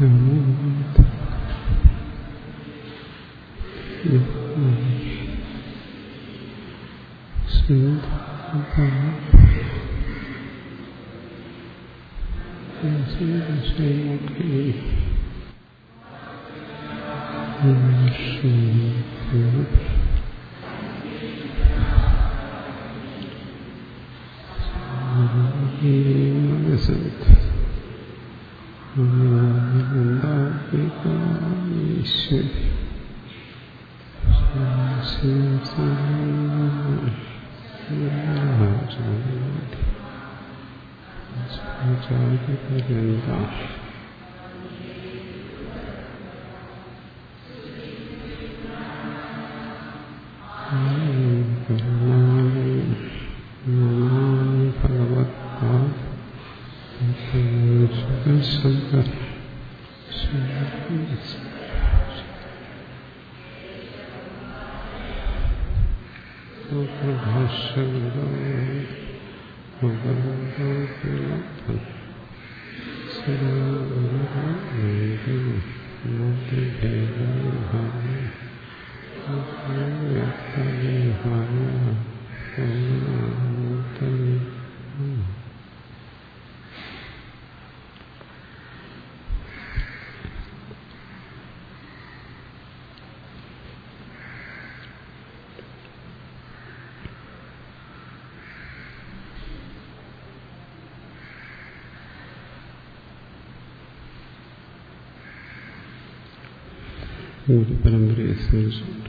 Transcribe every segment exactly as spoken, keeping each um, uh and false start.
പരമ്പരയെ സ്മരിച്ചുകൊണ്ട്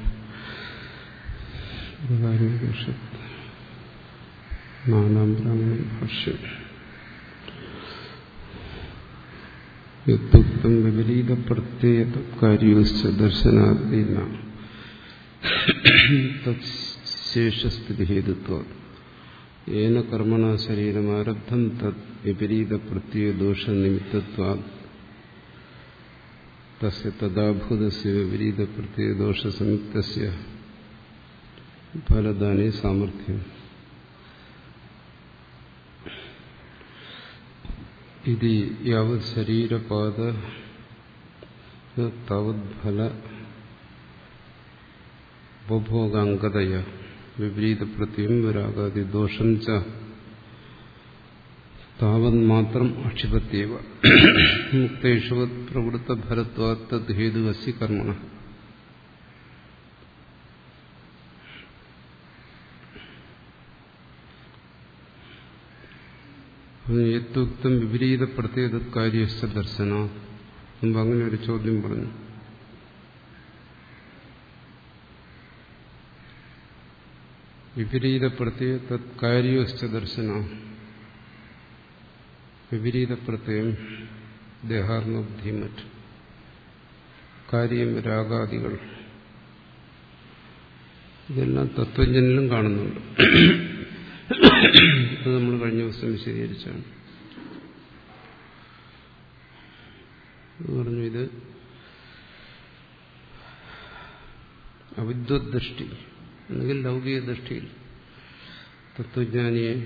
നാലാം ബ്രാഹ്മണ ഭാഷ്യം യുക്തം വിപരീത പ്രത്യയ കാര്യസ്ഥ ദർശനാദീന തത്ശേഷസ്ഥിതി ഹേതുത്വ ഏന കർമ്മണ ശരീരമാരബ്ധം തത് വിപരീത പ്രത്യയ ദോഷ നിമിത്തത്വാ തസ്യ തദാഭൂതസ്യ വിപരീത പ്രത്യയ ദോഷ സംയുക്തസ്യ ഫലദാനേ സാമർഥ്യം ഇതി യാവത് ശരീരപാദ താവത് ഫല ഉപഭോഗാംഗതയ വിപരീത പ്രത്യയം വിരാഗാദി ദോഷം ച താവത് മാത്രം അക്ഷിപത്യവ മുക്തേഷവത് പ്രവൃത്ത ഫലത്വാത് തദ് ഹേതുവസ്യ കർമ്മണ. യത്യുക്തം വിപരീത പ്രത്യേക കാര്യസ്ഥ ദർശന. മുമ്പ് അങ്ങനെ ഒരു ചോദ്യം പറഞ്ഞു. വിപരീത പ്രത്യയ തത്കാര്യസ്ഥ ദർശന. വിപരീത പ്രത്യയം ദേഹാത്മബുദ്ധി മറ്റ് കാര്യം രാഗാദികൾ ഇതെല്ലാം തത്വജ്ഞനിലും കാണുന്നുണ്ട്. ഇത് നമ്മൾ കഴിഞ്ഞ ദിവസം വിശദീകരിച്ചാണ്. പറഞ്ഞു ഇത് അവിദ്വത് ദൃഷ്ടി അല്ലെങ്കിൽ ലൗകിക ദൃഷ്ടിയിൽ തത്വജ്ഞാനിയെ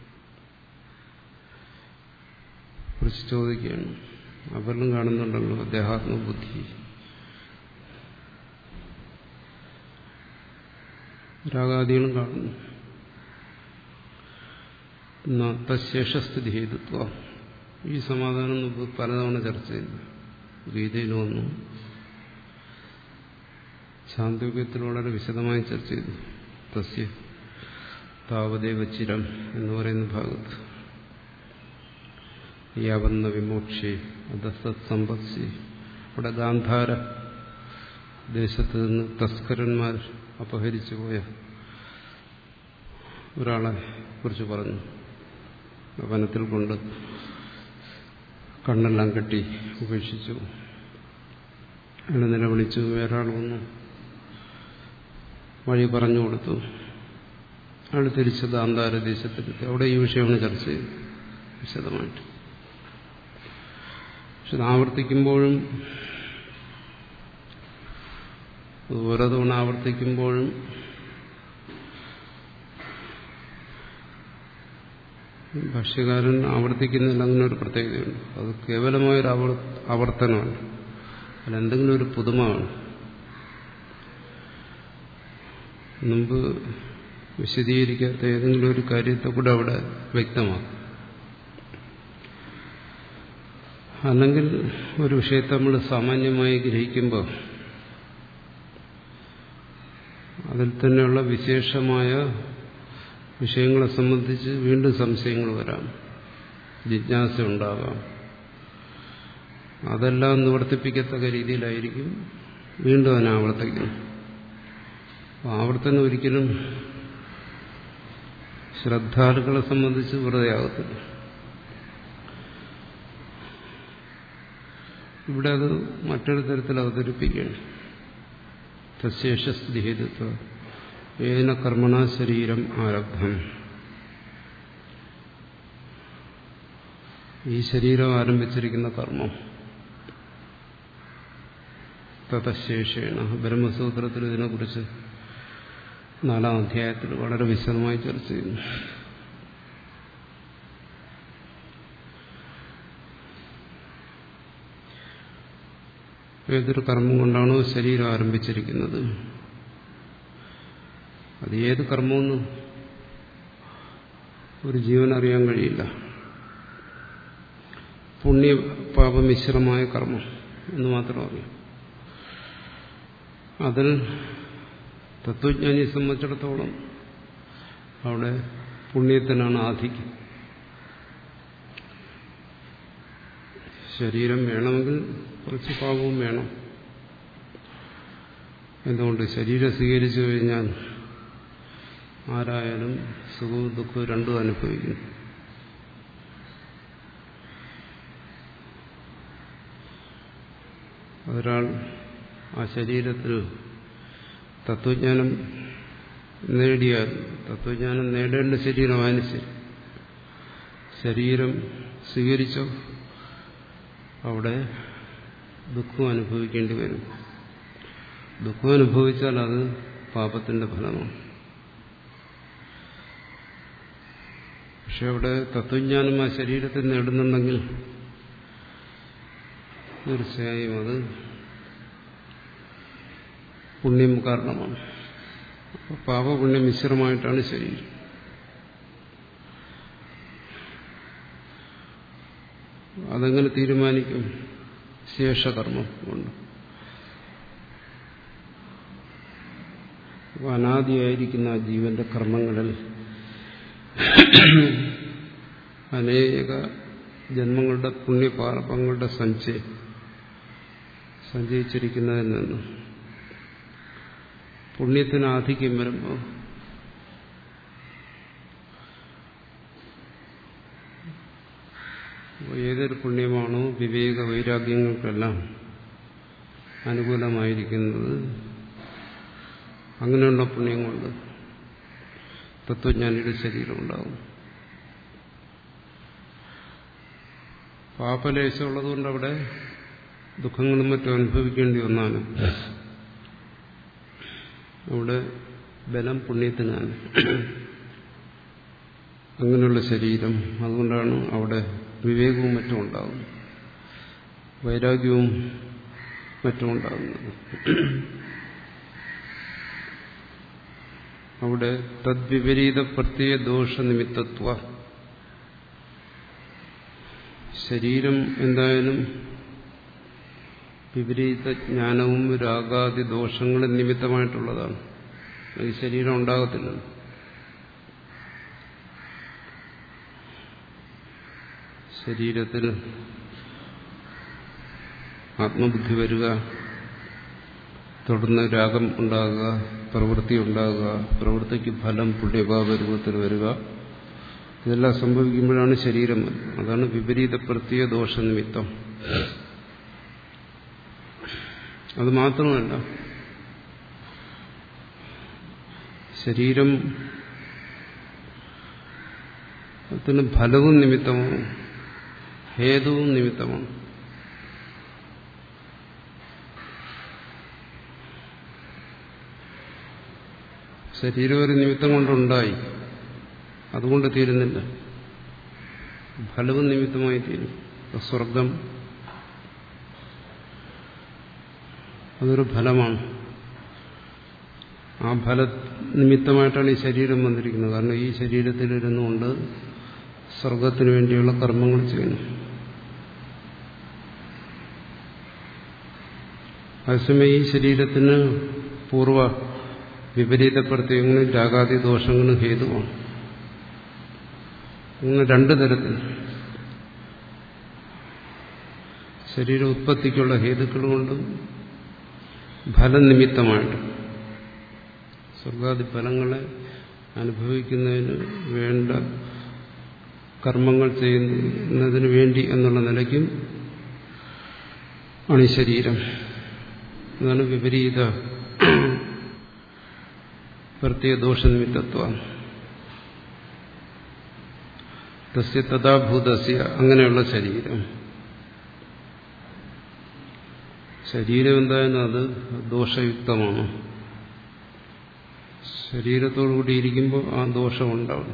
കുറിച്ച് ചോദിക്കുകയാണ്. അവരിലും കാണുന്നുണ്ടല്ലോ ദേഹാത്മബുദ്ധി രാഗാദികളും കാണുന്നു. തശേഷസ്ഥിതി ഹേതുത്വ. ഈ സമാധാനം മുമ്പ് പലതവണ ചർച്ച ചെയ്തു. ഗീതയിൽ വന്നു, ശാന്തോക്യത്തിൽ വളരെ വിശദമായി ചർച്ച ചെയ്തു. തസ്യ താവദേവ ചിരം എന്ന് പറയുന്ന ഭാഗത്ത് യാവന്ന വിമോക്ഷി അധസത് സമ്പത്സി. അവിടെ ഗാന്ധാര ദേശത്ത് നിന്ന് തസ്കരന്മാർ അപഹരിച്ചു പോയ ഒരാളെ കുറിച്ച് പറഞ്ഞു. വനത്തിൽ കൊണ്ട് കണ്ണെല്ലാം കെട്ടി ഉപേക്ഷിച്ചു. അയാൾ നിലവിളിച്ചു. വേറൊരാൾ വന്നു വഴി പറഞ്ഞു കൊടുത്തു. അയാൾ തിരിച്ച് ഗാന്ധാര ദേശത്തെത്തി. അവിടെ ഈ വിഷയമാണ് ചർച്ച ചെയ്തത് വിശദമായിട്ട്. പക്ഷെ ഇത് ആവർത്തിക്കുമ്പോഴും ഓരോ തവണ ആവർത്തിക്കുമ്പോഴും ഭാഷ്യകാരൻ ആവർത്തിക്കുന്നതിൽ അങ്ങനെ ഒരു പ്രത്യേകതയുണ്ട്. അത് കേവലമായൊരു ആവർ ആവർത്തനമാണ്, അല്ല എന്തെങ്കിലും ഒരു പുതുമയാണ്. മുമ്പ് വിശദീകരിക്കാത്ത ഏതെങ്കിലും ഒരു കാര്യത്തെ കൂടെ അവിടെ വ്യക്തമാക്കും. അല്ലെങ്കിൽ ഒരു വിഷയത്തെ നമ്മൾ സാമാന്യമായി ഗ്രഹിക്കുമ്പോൾ അതിൽ തന്നെയുള്ള വിശേഷമായ വിഷയങ്ങളെ സംബന്ധിച്ച് വീണ്ടും സംശയങ്ങൾ വരാം, ജിജ്ഞാസ ഉണ്ടാകാം. അതെല്ലാം നിവർത്തിപ്പിക്കത്തക്ക രീതിയിലായിരിക്കും വീണ്ടും അതിനെ ആവർത്തിക്കുന്നു. ആവർത്തനം ഒരിക്കലും ശ്രദ്ധാലുക്കളെ സംബന്ധിച്ച് വെറുതെ ആകത്തില്ല. ഇവിടെ അത് മറ്റൊരു തരത്തിൽ അവതരിപ്പിക്കുകയാണ്. തശേഷസ്ഥിതി ഹേതുത്വ ഏന കർമ്മണ ശരീരം ആരബ്ധം. ഈ ശരീരം ആരംഭിച്ചിരിക്കുന്ന കർമ്മം തതശേഷേണ. ബ്രഹ്മസൂത്രത്തിൽ ഇതിനെക്കുറിച്ച് നാലാം അധ്യായത്തിൽ വളരെ വിശദമായി ചർച്ച ചെയ്യുന്നു. ഏതൊരു കർമ്മം കൊണ്ടാണോ ശരീരം ആരംഭിച്ചിരിക്കുന്നത്, അത് ഏത് കർമ്മമെന്ന് ഒരു ജീവൻ അറിയാൻ കഴിയില്ല. പുണ്യപാപമിശ്രമായ കർമ്മം എന്ന് മാത്രം അറിയാം. അതിൽ തത്വജ്ഞാനിയെ സംബന്ധിച്ചിടത്തോളം അവിടെ പുണ്യത്തിനാണ് ആധിക്യം. ശരീരം വേണമെങ്കിൽ കുറച്ച് പാപവും വേണം. എന്തുകൊണ്ട്? ശരീരം സ്വീകരിച്ചു കഴിഞ്ഞാൽ ആരായാലും സുഖവും ദുഃഖവും രണ്ടും അനുഭവിക്കും. ഒരാൾ ആ ശരീരത്തിൽ തത്വജ്ഞാനം നേടിയാൽ, തത്വജ്ഞാനം നേടേണ്ട ശരീരമായാലും ശരി, ശരീരം സ്വീകരിച്ചോ അവിടെ ദുഃഖം അനുഭവിക്കേണ്ടി വരും. ദുഃഖം അനുഭവിച്ചാൽ അത് പാപത്തിന്റെ ഫലമാണ്. പക്ഷെ അവിടെ തത്വജ്ഞാനം ആ ശരീരത്തിൽ നേടുന്നുണ്ടെങ്കിൽ തീർച്ചയായും അത് പുണ്യം കാരണമാണ്. പാപപുണ്യം മിശ്രമായിട്ടാണ് ശരീരം. അതെങ്ങനെ തീരുമാനിക്കും? ശേഷകർമ്മം കൊണ്ട്. അനാദിയായിരിക്കുന്ന ആ ജീവന്റെ കർമ്മങ്ങളിൽ അനേക ജന്മങ്ങളുടെ പുണ്യപാപങ്ങളുടെ സഞ്ചയം സഞ്ചയിച്ചിരിക്കുന്നതിൽ നിന്ന് പുണ്യത്തിന് ആധിക്യം വരുമ്പോൾ ഏതൊരു പുണ്യമാണോ വിവേക വൈരാഗ്യങ്ങൾക്കെല്ലാം അനുകൂലമായിരിക്കുന്നത്, അങ്ങനെയുള്ള പുണ്യം കൊണ്ട് തത്വജ്ഞാനിയുടെ ശരീരം ഉണ്ടാകും. പാപലേശമുള്ളതുകൊണ്ട് അവിടെ ദുഃഖങ്ങളും മറ്റും അനുഭവിക്കേണ്ടി വന്നാലും അവിടെ ബലം പുണ്യത്തിനാണ്. അങ്ങനെയുള്ള ശരീരം, അതുകൊണ്ടാണ് അവിടെ വിവേകവും മറ്റും ഉണ്ടാകുന്നത്, വൈരാഗ്യവും മറ്റും ഉണ്ടാകുന്നത്. അവിടെ തദ്വിപരീത പ്രത്യയ ദോഷ നിമിത്തത്വ. ശരീരം എന്തായാലും വിപരീത ജ്ഞാനവും രാഗാദി ദോഷങ്ങളും നിമിത്തമായിട്ടുള്ളതാണ്. ഈ ശരീരം ഉണ്ടാകത്തില്ലല്ലോ. ശരീരത്തിൽ ആത്മബുദ്ധി വരിക, തുടർന്ന് രാഗം ഉണ്ടാകുക, പ്രവൃത്തി ഉണ്ടാകുക, പ്രവൃത്തിക്ക് ഫലം പുണ്യപാപ രൂപത്തിൽ വരിക, ഇതെല്ലാം സംഭവിക്കുമ്പോഴാണ് ശരീരം. അതാണ് വിപരീത പ്രത്യയ ദോഷ നിമിത്തം. അത് മാത്രമല്ല, ശരീരം ത്തിന് ഫലവും നിമിത്തമാണ്, ഹേതുവും നിമിത്തമാണ്. ശരീരം ഒരു നിമിത്തം കൊണ്ടുണ്ടായി, അതുകൊണ്ട് തീരുന്നില്ല. ഫലവും നിമിത്തമായി തീരും. സ്വർഗം അതൊരു ഫലമാണ്. ആ ഫല നിമിത്തമായിട്ടാണ് ഈ ശരീരം വന്നിരിക്കുന്നത്. കാരണം ഈ ശരീരത്തിലിരുന്നുകൊണ്ട് സ്വർഗത്തിന് വേണ്ടിയുള്ള കർമ്മങ്ങൾ ചെയ്യുന്നു. അതേസമയം ഈ ശരീരത്തിന് പൂർവ്വ വിപരീത പ്രത്യയങ്ങളും രാഗാദി ദോഷങ്ങളും ഹേതുവാണ്. ഇങ്ങനെ രണ്ടു തരത്തിൽ ശരീര ഉത്പത്തിക്കുള്ള ഹേതുക്കളുകൊണ്ടും ഫലനിമിത്തമായിട്ടും സ്വർഗാദി ഫലങ്ങളെ അനുഭവിക്കുന്നതിന് വേണ്ട കർമ്മങ്ങൾ ചെയ്യുന്നതിന് വേണ്ടി എന്നുള്ള നിലയ്ക്കും ആണ് ഈ ശരീരം. അതാണ് വിപരീത പ്രത്യേക ദോഷനിമിത്തത്വം. തസ്യ തഥാഭൂതസ്യ അങ്ങനെയുള്ള ശരീരം ശരീരം എന്തായാലും അത് ദോഷയുക്തമാണ്. ശരീരത്തോടുകൂടി ഇരിക്കുമ്പോൾ ആ ദോഷമുണ്ടാവും.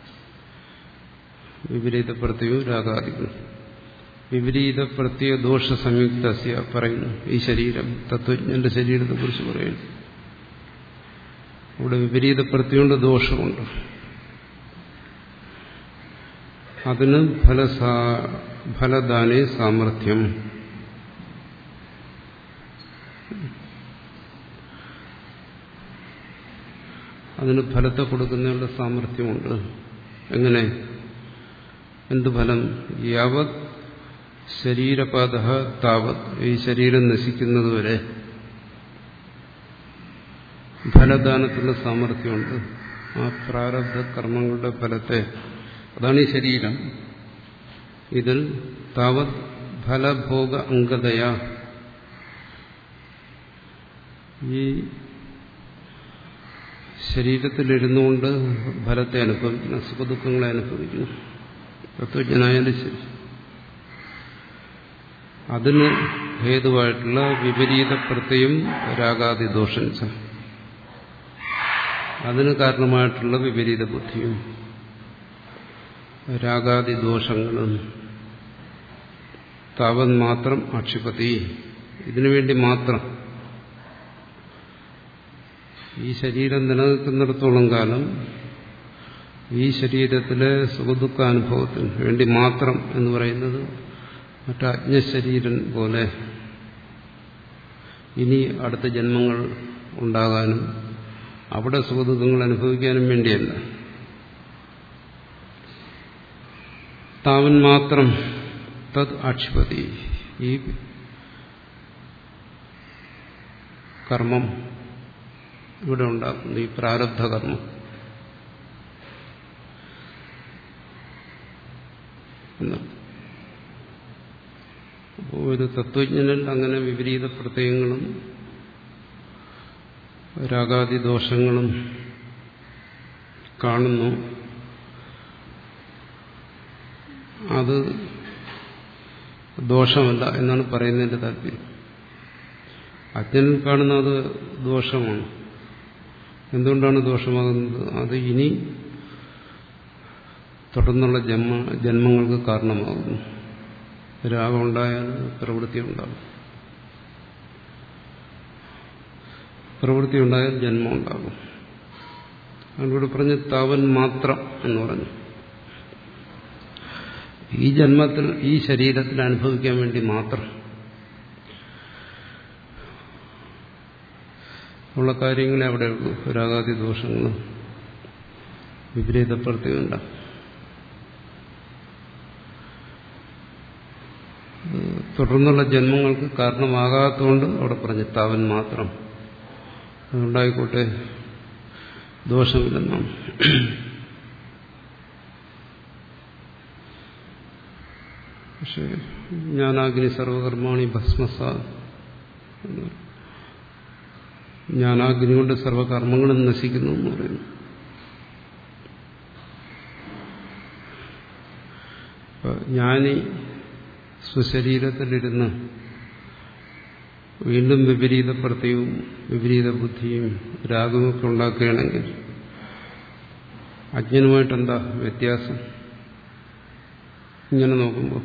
വിപരീത പ്രത്യയവും രാഗാദികളും. വിപരീത പ്രത്യയ ദോഷ സംയുക്തസ്യ പറയുന്നു. ഈ ശരീരം തത്വജ്ഞന്റെ ശരീരത്തെ കുറിച്ച് പറയുന്നു. ഇവിടെ വിപരീത പ്രത്യയമുണ്ട്, ദോഷമുണ്ട്. അതിന് ഫലസാ ഫലദാനേ സാമർഥ്യം. അതിന് ഫലത്തെ കൊടുക്കുന്നതിനുള്ള സാമർഥ്യമുണ്ട്. എങ്ങനെ? എന്ത് ഫലം? യാവത് ശരീരപാത താവത്, ഈ ശരീരം നശിക്കുന്നതുവരെ ഫലദാനത്തിനുള്ള സാമർഥ്യമുണ്ട്. ആ പ്രാരബ്ധ കർമ്മങ്ങളുടെ ഫലത്തെ, അതാണ് ഈ ശരീരം. ഇതിൽ താവത് ഫലഭോഗ അംഗതയാ, ഈ ശരീരത്തിലിരുന്നുകൊണ്ട് ഫലത്തെ അനുഭവിക്കുന്നു, സുഖദുഃഖങ്ങളെ അനുഭവിക്കുന്നു. തത്വജ്ഞനായാലും ശരി. അതിന് ഹേതുവായിട്ടുള്ള വിപരീത പ്രത്യയം രാഗാദി ദോഷം, അതിന് കാരണമായിട്ടുള്ള വിപരീത ബുദ്ധിയും രാഗാദി ദോഷങ്ങളും താവത് മാത്രം ആക്ഷിപതി, ഇതിനുവേണ്ടി മാത്രം. ഈ ശരീരം നിലനിൽക്കുന്നിടത്തോളം കാലം ഈ ശരീരത്തിലെ സുഖദുഃഖാനുഭവത്തിന് വേണ്ടി മാത്രം എന്ന് പറയുന്നത് മറ്റു അജ്ഞശരീരൻ പോലെ ഇനി അടുത്ത ജന്മങ്ങൾ ഉണ്ടാകാനും അവിടെ സുഖദുഃഖങ്ങൾ അനുഭവിക്കാനും വേണ്ടിയല്ല. താവൻ മാത്രം തത് ആക്ഷിപതി, ഈ കർമ്മം ഇവിടെ ഉണ്ടാക്കുന്നു, ഈ പ്രാരബ്ധ കർമ്മം. അപ്പോൾ ഒരു തത്വജ്ഞനിൽ അങ്ങനെ വിപരീത പ്രത്യയങ്ങളും രാഗാദി ദോഷങ്ങളും കാണുന്നു. അത് ദോഷമല്ല എന്നാണ് പറയുന്നതിന്റെ താല്പര്യം. അജ്ഞനിൽ കാണുന്നത് ദോഷമാണ്. എന്തുകൊണ്ടാണ് ദോഷമാകുന്നത്? അത് ഇനി തുടർന്നുള്ള ജന്മ ജന്മങ്ങൾക്ക് കാരണമാകുന്നു. രാഗമുണ്ടായാൽ പ്രവൃത്തി ഉണ്ടാകും, പ്രവൃത്തി ഉണ്ടായാൽ ജന്മം ഉണ്ടാകും. അതിലൂടെ പറഞ്ഞ് താവൻ മാത്രം എന്ന് പറഞ്ഞു. ഈ ജന്മത്തിൽ ഈ ശരീരത്തിൽ അനുഭവിക്കാൻ വേണ്ടി മാത്രം ഉള്ള കാര്യങ്ങളെ അവിടെ ഉള്ളൂ. രാഗാദി ദോഷങ്ങളും വിപരീത പ്രത്യയമുണ്ടാകും. തുടർന്നുള്ള ജന്മങ്ങൾക്ക് കാരണമാകാത്തതുകൊണ്ട് അവിടെ പറഞ്ഞു താവൻ മാത്രം. അതുണ്ടായിക്കോട്ടെ, ദോഷമില്ലെന്നാണ്. പക്ഷെ ജ്ഞാനാഗ്നി സർവകർമാണി ഭസ്മസ, ജ്ഞാനാഗ്നി കൊണ്ട് സർവകർമ്മങ്ങളും നശിക്കുന്നു എന്ന് പറയുന്നു. ജ്ഞാനി സ്വശരീരത്തിലിരുന്ന് വീണ്ടും വിപരീത പ്രത്യവും വിപരീത ബുദ്ധിയും രാഗമൊക്കെ ഉണ്ടാക്കുകയാണെങ്കിൽ അജ്ഞനുമായിട്ടെന്താ വ്യത്യാസം? ഇങ്ങനെ നോക്കുമ്പോൾ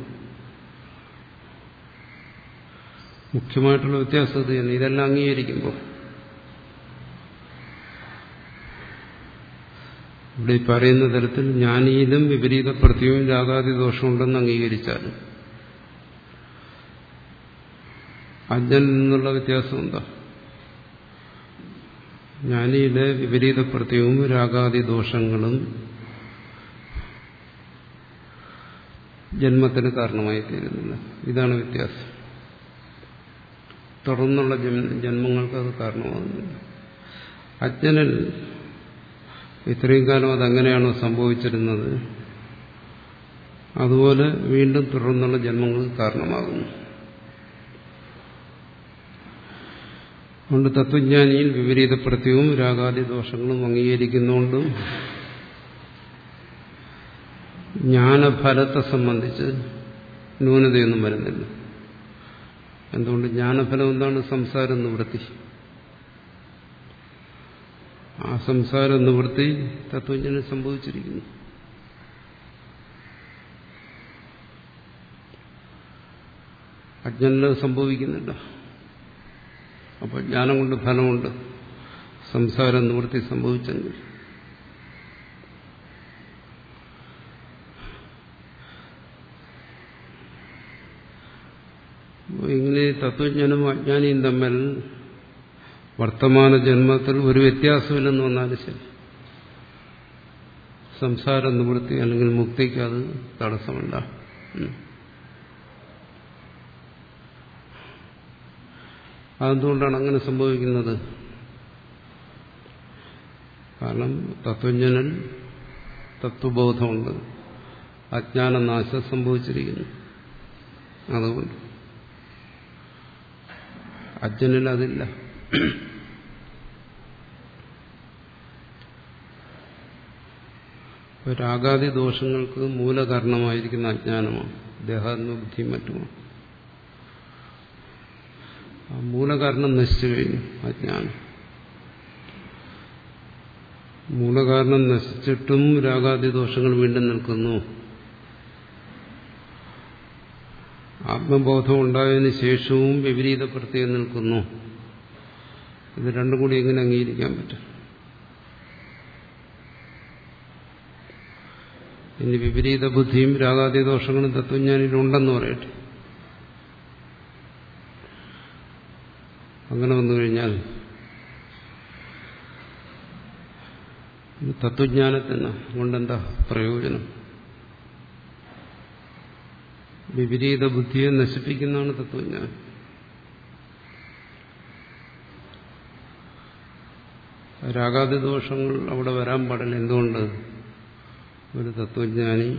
മുഖ്യമായിട്ടുള്ള വ്യത്യാസം ഇത് തന്നെ. ഇതെല്ലാം അംഗീകരിക്കുമ്പോൾ ഇവിടെ ഈ പറയുന്ന തരത്തിൽ ജ്ഞാനിയിലും വിപരീത പ്രത്യവും രാഗാദി ദോഷമുണ്ടെന്ന് അംഗീകരിച്ചാലും അജ്ഞനിൽ നിന്നുള്ള വ്യത്യാസം എന്താ? ജ്ഞാനിയിലെ വിപരീത പ്രത്യവും രാഗാദി ദോഷങ്ങളും ജന്മത്തിന് കാരണമായി തീരുന്നില്ല. ഇതാണ് വ്യത്യാസം. തുടർന്നുള്ള ജന്മങ്ങൾക്ക് അത് കാരണമാകുന്നില്ല. അജ്ഞനിൽ ഇത്രയും കാലം അതങ്ങനെയാണോ സംഭവിച്ചിരുന്നത്, അതുപോലെ വീണ്ടും തുടർന്നുള്ള ജന്മങ്ങൾക്ക് കാരണമാകുന്നു. അതുകൊണ്ട് തത്വജ്ഞാനിയിൽ വിപരീത പ്രത്യവും രാഗാദി ദോഷങ്ങളും അംഗീകരിക്കുന്നുകൊണ്ടും ജ്ഞാനഫലത്തെ സംബന്ധിച്ച് ന്യൂനതയൊന്നും വരുന്നില്ല. എന്തുകൊണ്ട്? ജ്ഞാനഫലം എന്താണ്? സംസാര നിവൃത്തി. ആ സംസാര നിവൃത്തി തത്വജ്ഞന് സംഭവിച്ചിരിക്കുന്നു. അജ്ഞന് സംഭവിക്കുന്നില്ല. അപ്പോൾ ജ്ഞാനം കൊണ്ട് ഫലമുണ്ട്. സംസാര നിവൃത്തി സംഭവിച്ചെങ്കിൽ ഇങ്ങനെ തത്വജ്ഞാനും അജ്ഞാനിയും തമ്മിൽ വർത്തമാന ജന്മത്തിൽ ഒരു വ്യത്യാസമില്ലെന്ന് വന്നാലും ശരി, സംസാര നിവൃത്തി അല്ലെങ്കിൽ മുക്തിക്ക് അത് തടസ്സമല്ല. അതെന്തുകൊണ്ടാണ് അങ്ങനെ സംഭവിക്കുന്നത്? കാരണം തത്വജ്ഞനിൽ തത്വബോധമുണ്ട്, അജ്ഞാനനാശം സംഭവിച്ചിരിക്കുന്നു. അതുകൊണ്ട് അജ്ഞനിൽ അതില്ല. രാഗാദി ദോഷങ്ങൾക്ക് മൂലകാരണമായിരിക്കുന്ന അജ്ഞാനമാണ്, ദേഹാത്മബുദ്ധിയും മറ്റുമാണ്. ആ മൂലകാരണം നശിച്ചു കഴിഞ്ഞു. അജ്ഞാനം മൂലകാരണം നശിച്ചിട്ടും രാഗാദി ദോഷങ്ങൾ വീണ്ടും നിൽക്കുന്നു. ആത്മബോധം ഉണ്ടായതിനു ശേഷവും വിപരീത പ്രത്യയം നിൽക്കുന്നു. ഇത് രണ്ടും കൂടി എങ്ങനെ അംഗീകരിക്കാൻ പറ്റും? ഇനി വിപരീത ബുദ്ധിയും രാഗാദി ദോഷങ്ങളും തത്വജ്ഞാനിയിലുണ്ടെന്ന് പറയട്ടെ. അങ്ങനെ വന്നു കഴിഞ്ഞാൽ തത്വജ്ഞാനത്തിന് കൊണ്ടെന്താ പ്രയോജനം? വിപരീത ബുദ്ധിയെ നശിപ്പിക്കുന്നതാണ് തത്വജ്ഞാനം. രാഗാദി ദോഷങ്ങൾ അവിടെ വരാൻ പാടില്ല. എന്തുകൊണ്ട്? ഒരു തത്വജ്ഞാനി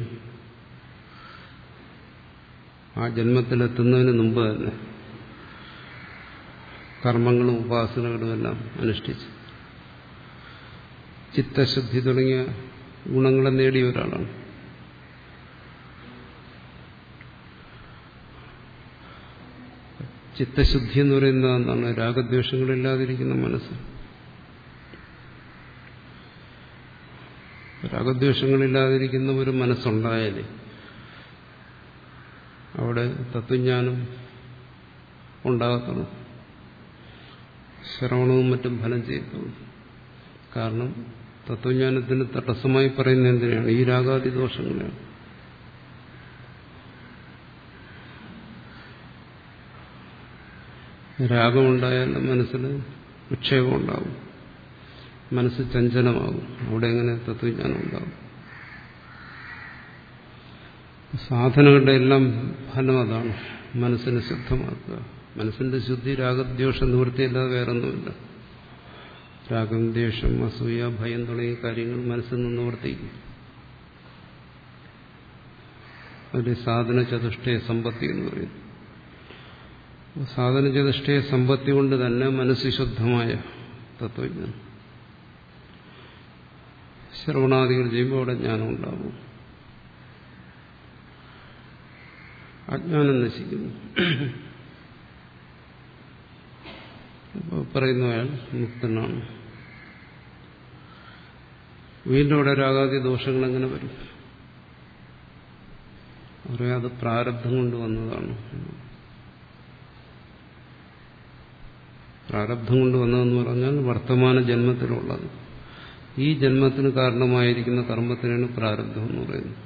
ആ ജന്മത്തിലെത്തുന്നതിന് മുമ്പ് തന്നെ കർമ്മങ്ങളും ഉപാസനകളും എല്ലാം അനുഷ്ഠിച്ച് ചിത്തശുദ്ധി തുടങ്ങിയ ഗുണങ്ങളെ നേടിയ ഒരാളാണ്. ചിത്തശുദ്ധി എന്ന് പറയുന്നത് എന്താണ്? രാഗദ്വേഷങ്ങളില്ലാതിരിക്കുന്ന മനസ്സ്. രാഗദ്വേഷങ്ങളില്ലാതിരിക്കുന്ന ഒരു മനസ്സുണ്ടായാലേ അവിടെ തത്വജ്ഞാനം ഉണ്ടാകത്തുള്ളൂ, ശ്രവണവും മറ്റും ഫലം ചെയ്യത്തുള്ളൂ. കാരണം തത്വജ്ഞാനത്തിന് തടസ്സമായി പറയുന്നത് എന്തിനാണ്? ഈ രാഗാദി ദോഷങ്ങളാണ്. രാഗമുണ്ടായാൽ മനസ്സിന് വിക്ഷേപം ഉണ്ടാകും, മനസ്സ് ചഞ്ചലമാകും. അവിടെ എങ്ങനെ തത്വജ്ഞാനം ഉണ്ടാകും? സാധനങ്ങളുടെ എല്ലാം ഫലം അതാണ്, മനസ്സിനെ ശുദ്ധമാക്കുക. മനസ്സിന്റെ ശുദ്ധി രാഗദ്വേഷ നിവൃത്തിയല്ലാതെ വേറൊന്നുമില്ല. രാഗം, ദ്വേഷം, അസൂയ, ഭയം തുടങ്ങിയ കാര്യങ്ങൾ മനസ്സിൽ നിന്ന് നിവർത്തിക്കും. അതിൽ സാധന ചതുഷ്ടയ സമ്പത്തി എന്ന് പറയുന്നു. സാധന ചതുഷ്ടയ സമ്പത്തി കൊണ്ട് തന്നെ മനസ്സ് ശുദ്ധമായ തത്വജ്ഞാനം. ശ്രവണാദികൾ ചെയ്യുമ്പോൾ അവിടെ ജ്ഞാനം ഉണ്ടാവും, അജ്ഞാനം നശിക്കുന്നു. പറയുന്ന അയാൾ മുക്തനാണ്. വീണ്ടും അവിടെ രാഗാദി ദോഷങ്ങൾ എങ്ങനെ വരും? പറയാം അത് പ്രാരബ്ധം കൊണ്ട് വന്നതാണ്. പ്രാരബ്ധം കൊണ്ട് വന്നതെന്ന് പറഞ്ഞാൽ വർത്തമാന ജന്മത്തിലുള്ളത്. ഈ ജന്മത്തിന് കാരണമായിരിക്കുന്ന കർമ്മത്തിനാണ് പ്രാരബ്ധം എന്ന് പറയുന്നത്.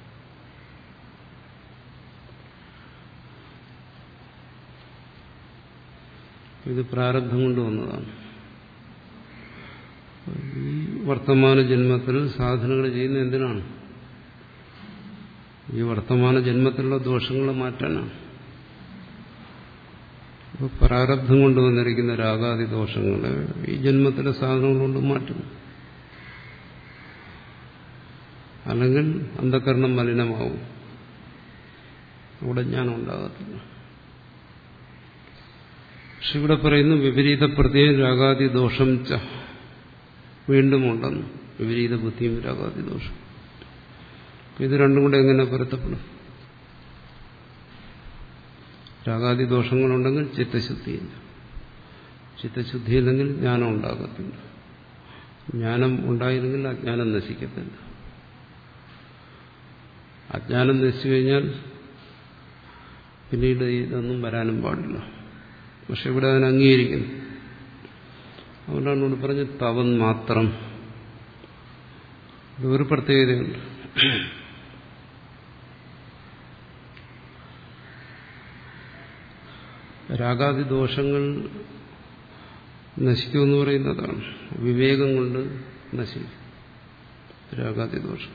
ഇത് പ്രാരബ്ധം കൊണ്ട് വന്നതാണ്. ഈ വർത്തമാന ജന്മത്തിൽ സാധനകൾ ചെയ്യുന്ന എന്തിനാണ്? ഈ വർത്തമാന ജന്മത്തിലുള്ള ദോഷങ്ങൾ മാറ്റാനാണ്. അപ്പോൾ പ്രാരബ്ധം കൊണ്ട് വന്നിരിക്കുന്ന രാഗാദി ദോഷങ്ങളെ ഈ ജന്മത്തിലെ സാധനങ്ങൾ കൊണ്ട് മാറ്റുന്നു. അല്ലെങ്കിൽ അന്ധകരണം മലിനമാവും, അവിടെ ജ്ഞാനം ഉണ്ടാകത്തില്ല. പക്ഷെ ഇവിടെ പറയുന്നു വിപരീത പ്രത്യയം രാഗാദി ദോഷം ച വീണ്ടും ഉണ്ടെന്ന്. വിപരീത ബുദ്ധിയും രാഗാദി ദോഷം. ഇത് രണ്ടും കൂടെ എങ്ങനെ പൊരുത്തപ്പെടും? രാഗാദി ദോഷങ്ങളുണ്ടെങ്കിൽ ചിത്തശുദ്ധിയില്ല, ചിത്തശുദ്ധിയില്ലെങ്കിൽ ജ്ഞാനം ഉണ്ടാകത്തില്ല, ജ്ഞാനം ഉണ്ടായില്ലെങ്കിൽ അജ്ഞാനം നശിക്കത്തില്ല. അജ്ഞാനം നശിച്ചു കഴിഞ്ഞാൽ പിന്നീട് ഇതൊന്നും വരാനും പാടില്ല. പക്ഷെ ഇവിടെ അതിനെ അംഗീകരിക്കുന്നു. അതുകൊണ്ടാണ് ഇവിടെ പറഞ്ഞ് തവൻ മാത്രം. ഇതൊരു പ്രത്യേകതയുണ്ട്. രാഗാദി ദോഷങ്ങൾ നശിക്കുമെന്ന് പറയുന്നതാണ്. വിവേകം കൊണ്ട് നശിക്കും രാഗാദി ദോഷം.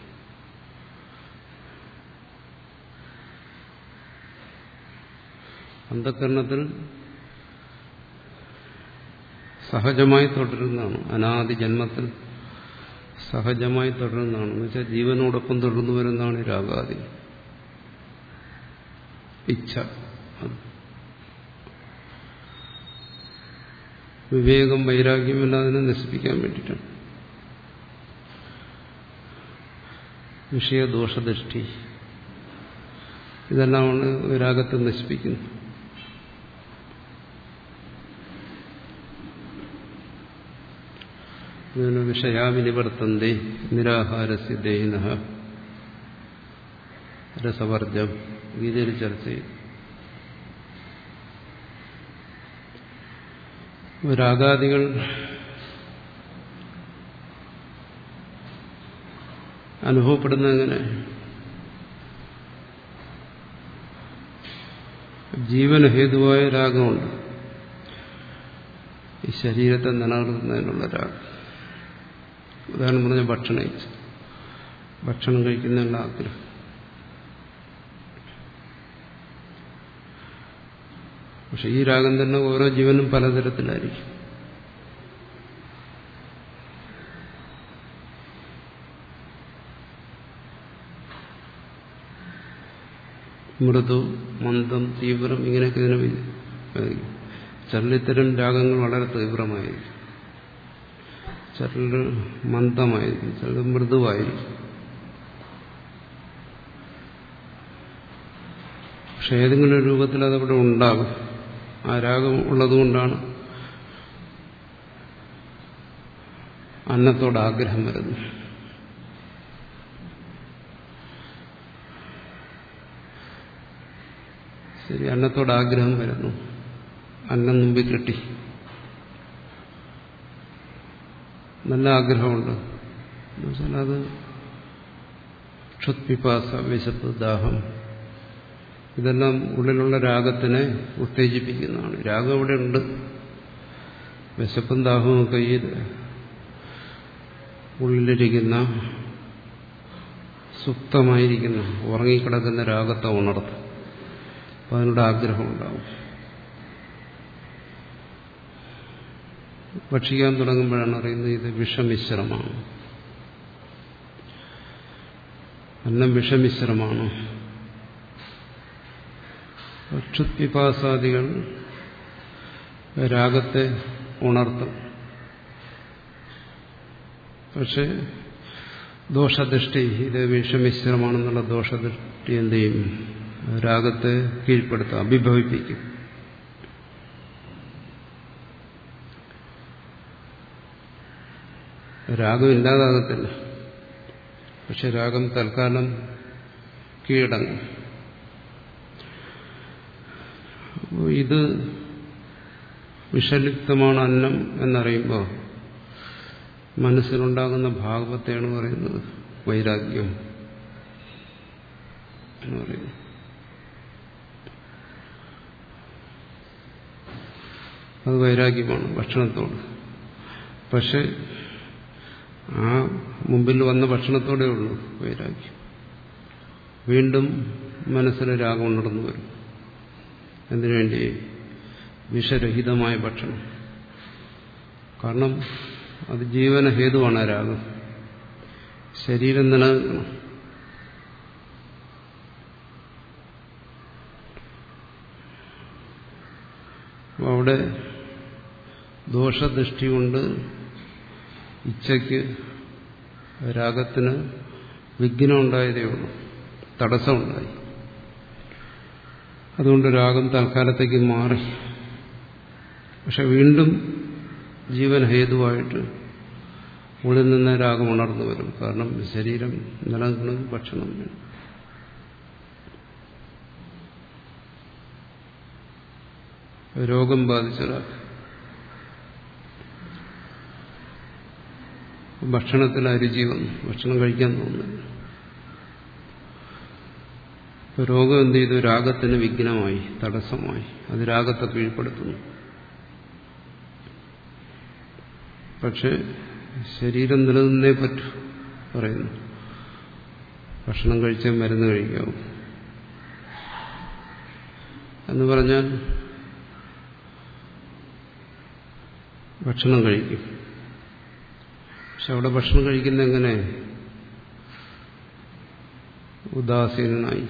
അന്ധകരണത്തിൽ സഹജമായി തുടരുന്നതാണ്. അനാദി ജന്മത്തിൽ സഹജമായി തുടരുന്നതാണ്. എന്ന് വെച്ചാൽ ജീവനോടൊപ്പം തുടർന്നു വരുന്നതാണ് ഈ രാഗാദി ഇച്ഛ. വിവേകം വൈരാഗ്യമെല്ലാം അതിനെ നശിപ്പിക്കാൻ വേണ്ടിയിട്ടാണ്. വിഷയദോഷദൃഷ്ടി ഇതെല്ലാമാണ് രാഗത്തെ നശിപ്പിക്കുന്നത്. വിഷയാവിനിവർത്തന്തേ നിരാഹാരസ്യ ദേഹിനഃ രസവർജം ഗീതയിൽ ചർച്ച ചെയ്തു. രാഗാദികൾ അനുഭവപ്പെടുന്ന എങ്ങനെ? ജീവനഹേതുവായ രാഗമുണ്ട്. ഈ ശരീരത്തെ നിലനിർത്തുന്നതിനുള്ള രാഗം. ഉദാഹരണം പറഞ്ഞാൽ ഭക്ഷണം ഇച്ഛ, ഭക്ഷണം കഴിക്കുന്നതിനുള്ള ആഗ്രഹം. പക്ഷെ ഈ രാഗം തന്നെ ഓരോ ജീവനും പലതരത്തിലായിരിക്കും. മൃദു, മന്ദം, തീവ്രം, ഇങ്ങനെയൊക്കെ ഇതിനെ ചിലയിത്തരം രാഗങ്ങൾ വളരെ തീവ്രമായിരിക്കും, ചിലർ മന്ദമായിരിക്കും, ചിലർ മൃദുവായിരിക്കും. പക്ഷെ ഏതെങ്കിലും ഒരു രൂപത്തിൽ അതവിടെ ഉണ്ടാകും. ആ രാഗം ഉള്ളതുകൊണ്ടാണ് അന്നത്തോട് ആഗ്രഹം വരുന്നത്. ശരി, അന്നത്തോട് ആഗ്രഹം വരുന്നു. അന്നം മുമ്പിൽ കിട്ടി, നല്ല ആഗ്രഹമുണ്ട്. എന്നുവെച്ചാൽ അത് ക്ഷുത്പിപാസ, വിശപ്പ്, ദാഹം, ഇതെല്ലാം ഉള്ളിലുള്ള രാഗത്തിനെ ഉത്തേജിപ്പിക്കുന്നതാണ്. രാഗം ഇവിടെ ഉണ്ട്. വിശപ്പും ദാഹവും ഒക്കെ ഈ ഉള്ളിലിരിക്കുന്ന സുപ്തമായിരിക്കുന്ന ഉറങ്ങിക്കിടക്കുന്ന രാഗത്തെ ഉണർത്തും. അപ്പം അതിനോട് ആഗ്രഹം ഉണ്ടാവും. ഭക്ഷിക്കാൻ തുടങ്ങുമ്പോഴാണ് അറിയുന്നത് ഇത് വിഷമിശ്രമാണ്, അന്നം വിഷമിശ്രമാണ്. ക്ഷുത്പിപാസാദികൾ രാഗത്തെ ഉണർത്തും. പക്ഷെ ദോഷദൃഷ്ടി, ഇത് വിഷമിശ്രമാണെന്നുള്ള ദോഷദൃഷ്ടി എന്ത് ചെയ്യും? രാഗത്തെ കീഴ്പ്പെടുത്തും, അഭിഭവിപ്പിക്കും. രാഗം ഇല്ലാതാകത്തില്ല, പക്ഷെ രാഗം തൽക്കാലം കീഴടങ്ങും. ഇത് വിഷലിപ്തമാണ് അന്നം എന്നറിയുമ്പോൾ മനസ്സിലുണ്ടാകുന്ന ഭാവത്തെയാണ് പറയുന്നത് വൈരാഗ്യം എന്ന് പറയുന്നത്. അത് വൈരാഗ്യമാണ് ഭക്ഷണത്തോട്. പക്ഷെ ആ മുമ്പിൽ വന്ന ഭക്ഷണത്തോടെ ഉള്ളൂ വൈരാഗ്യം. വീണ്ടും മനസ്സിൽ രാഗം ഉണർന്നു വരും. എന്തിനുവേണ്ടി? വിഷരഹിതമായ ഭക്ഷണം. കാരണം അത് ജീവനഹേതുവാണ് ആ രാഗം. ശരീരം നിലനിൽക്കണം. അവിടെ ദോഷദൃഷ്ടി കൊണ്ട് ഇച്ഛയ്ക്ക് രാഗത്തിന് വിഘ്നം ഉണ്ടായതേ ഉള്ളൂ, തടസ്സമുണ്ടായി. അതുകൊണ്ട് രാഗം തൽക്കാലത്തേക്ക് മാറി. പക്ഷെ വീണ്ടും ജീവൻ ഹേതുവായിട്ട് ഉള്ളിൽ നിന്ന് രാഗം ഉണർന്നു വരും. കാരണം ശരീരം നിലനിൽക്കണമെങ്കിൽ ഭക്ഷണം വേണം. രോഗം ബാധിച്ചൊരാൾ ഭക്ഷണത്തിൽ അരുചി വന്നു, ഭക്ഷണം കഴിക്കാൻ തോന്നുന്നില്ല. രോഗം എന്ത് ചെയ്തു? രാഗത്തിന് വിഘ്നമായി, തടസ്സമായി. അത് രാഗത്തെ കീഴ്പ്പെടുത്തുന്നു. പക്ഷെ ശരീരം നിലനിന്നേ പറ്റൂ പറയുന്നു. ഭക്ഷണം കഴിച്ചാൽ മരുന്ന് കഴിക്കാവും എന്ന് പറഞ്ഞാൽ ഭക്ഷണം കഴിക്കും. പക്ഷെ അവിടെ ഭക്ഷണം കഴിക്കുന്ന എങ്ങനെ? ഉദാസീനനായി.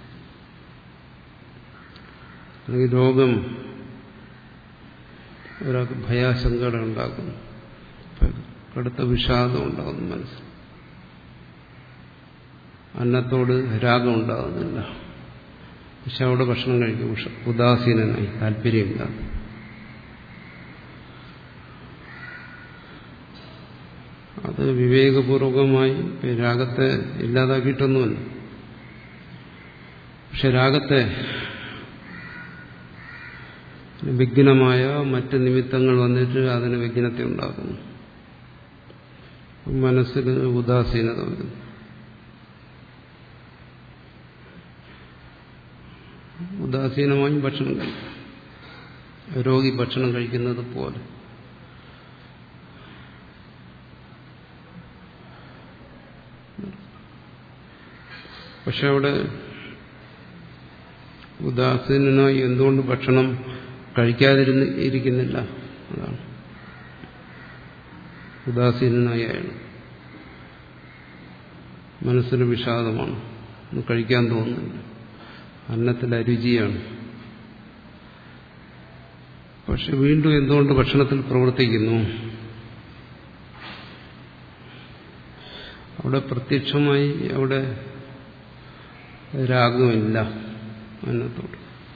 അല്ലെങ്കിൽ രോഗം ഒരാൾക്ക് ഭയാശങ്കകൾ ഉണ്ടാക്കുന്നു, കടുത്ത വിഷാദം ഉണ്ടാകുന്നു മനസ്സിൽ. അന്നത്തോട് രാഗം ഉണ്ടാകുന്നില്ല. പക്ഷെ അവിടെ ഭക്ഷണം കഴിക്കും. ഉദാസീനനായി, താല്പര്യമില്ല. അത് വിവേകപൂർവകമായി രാഗത്തെ ഇല്ലാതാക്കിയിട്ടൊന്നുമല്ല. പക്ഷെ രാഗത്തെ വിഘ്നമായ മറ്റ് നിമിത്തങ്ങൾ വന്നിട്ട് അതിന് വിഘ്നത്തെ ഉണ്ടാക്കുന്നു. മനസ്സിൽ ഉദാസീനത വരുന്നു. ഉദാസീനമായി ഭക്ഷണം കഴിക്കും. രോഗി ഭക്ഷണം കഴിക്കുന്നത് പോലെ. പക്ഷെ അവിടെ ഉദാസീനനായി എന്തുകൊണ്ട് ഭക്ഷണം കഴിക്കാതിരുന്ന് ഇരിക്കുന്നില്ല? അതാണ് ഉദാസീനനായി അയാൾ. മനസ്സിന് വിഷാദമാണ്, ഒന്നും കഴിക്കാൻ തോന്നുന്നില്ല. അന്നത്തിൽ അരുചിയാണ്. പക്ഷെ വീണ്ടും എന്തുകൊണ്ട് ഭക്ഷണത്തിൽ പ്രവർത്തിക്കുന്നു? അവിടെ പ്രത്യക്ഷമായി അവിടെ രാഗമില്ല അന്നത്തോട്.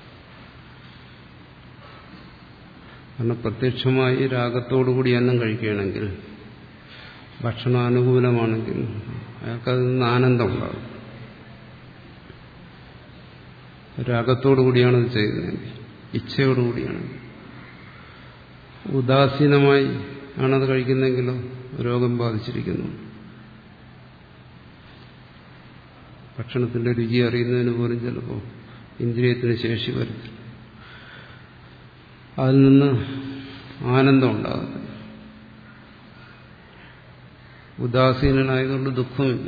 കാരണം പ്രത്യക്ഷമായി രാഗത്തോടുകൂടി അന്നം കഴിക്കുകയാണെങ്കിൽ, ഭക്ഷണം അനുകൂലമാണെങ്കിൽ അയാൾക്കതിൽ നിന്ന് ആനന്ദം ഉണ്ടാകും. രാഗത്തോടുകൂടിയാണ് ഇത് ചെയ്യുന്നത്, ഇച്ഛയോടുകൂടിയാണ്. ഉദാസീനമായി ആണത് കഴിക്കുന്നെങ്കിലോ രോഗം ബാധിച്ചിരിക്കുന്നു. ഭക്ഷണത്തിന്റെ രുചി അറിയുന്നതിന് പോലും ചിലപ്പോൾ ഇന്ദ്രിയത്തിന് ശേഷി വരത്തില്ല. അതിൽ നിന്ന് ആനന്ദം ഉണ്ടാകുന്നില്ല. ഉദാസീനനായതുകൊണ്ട് ദുഃഖമില്ല.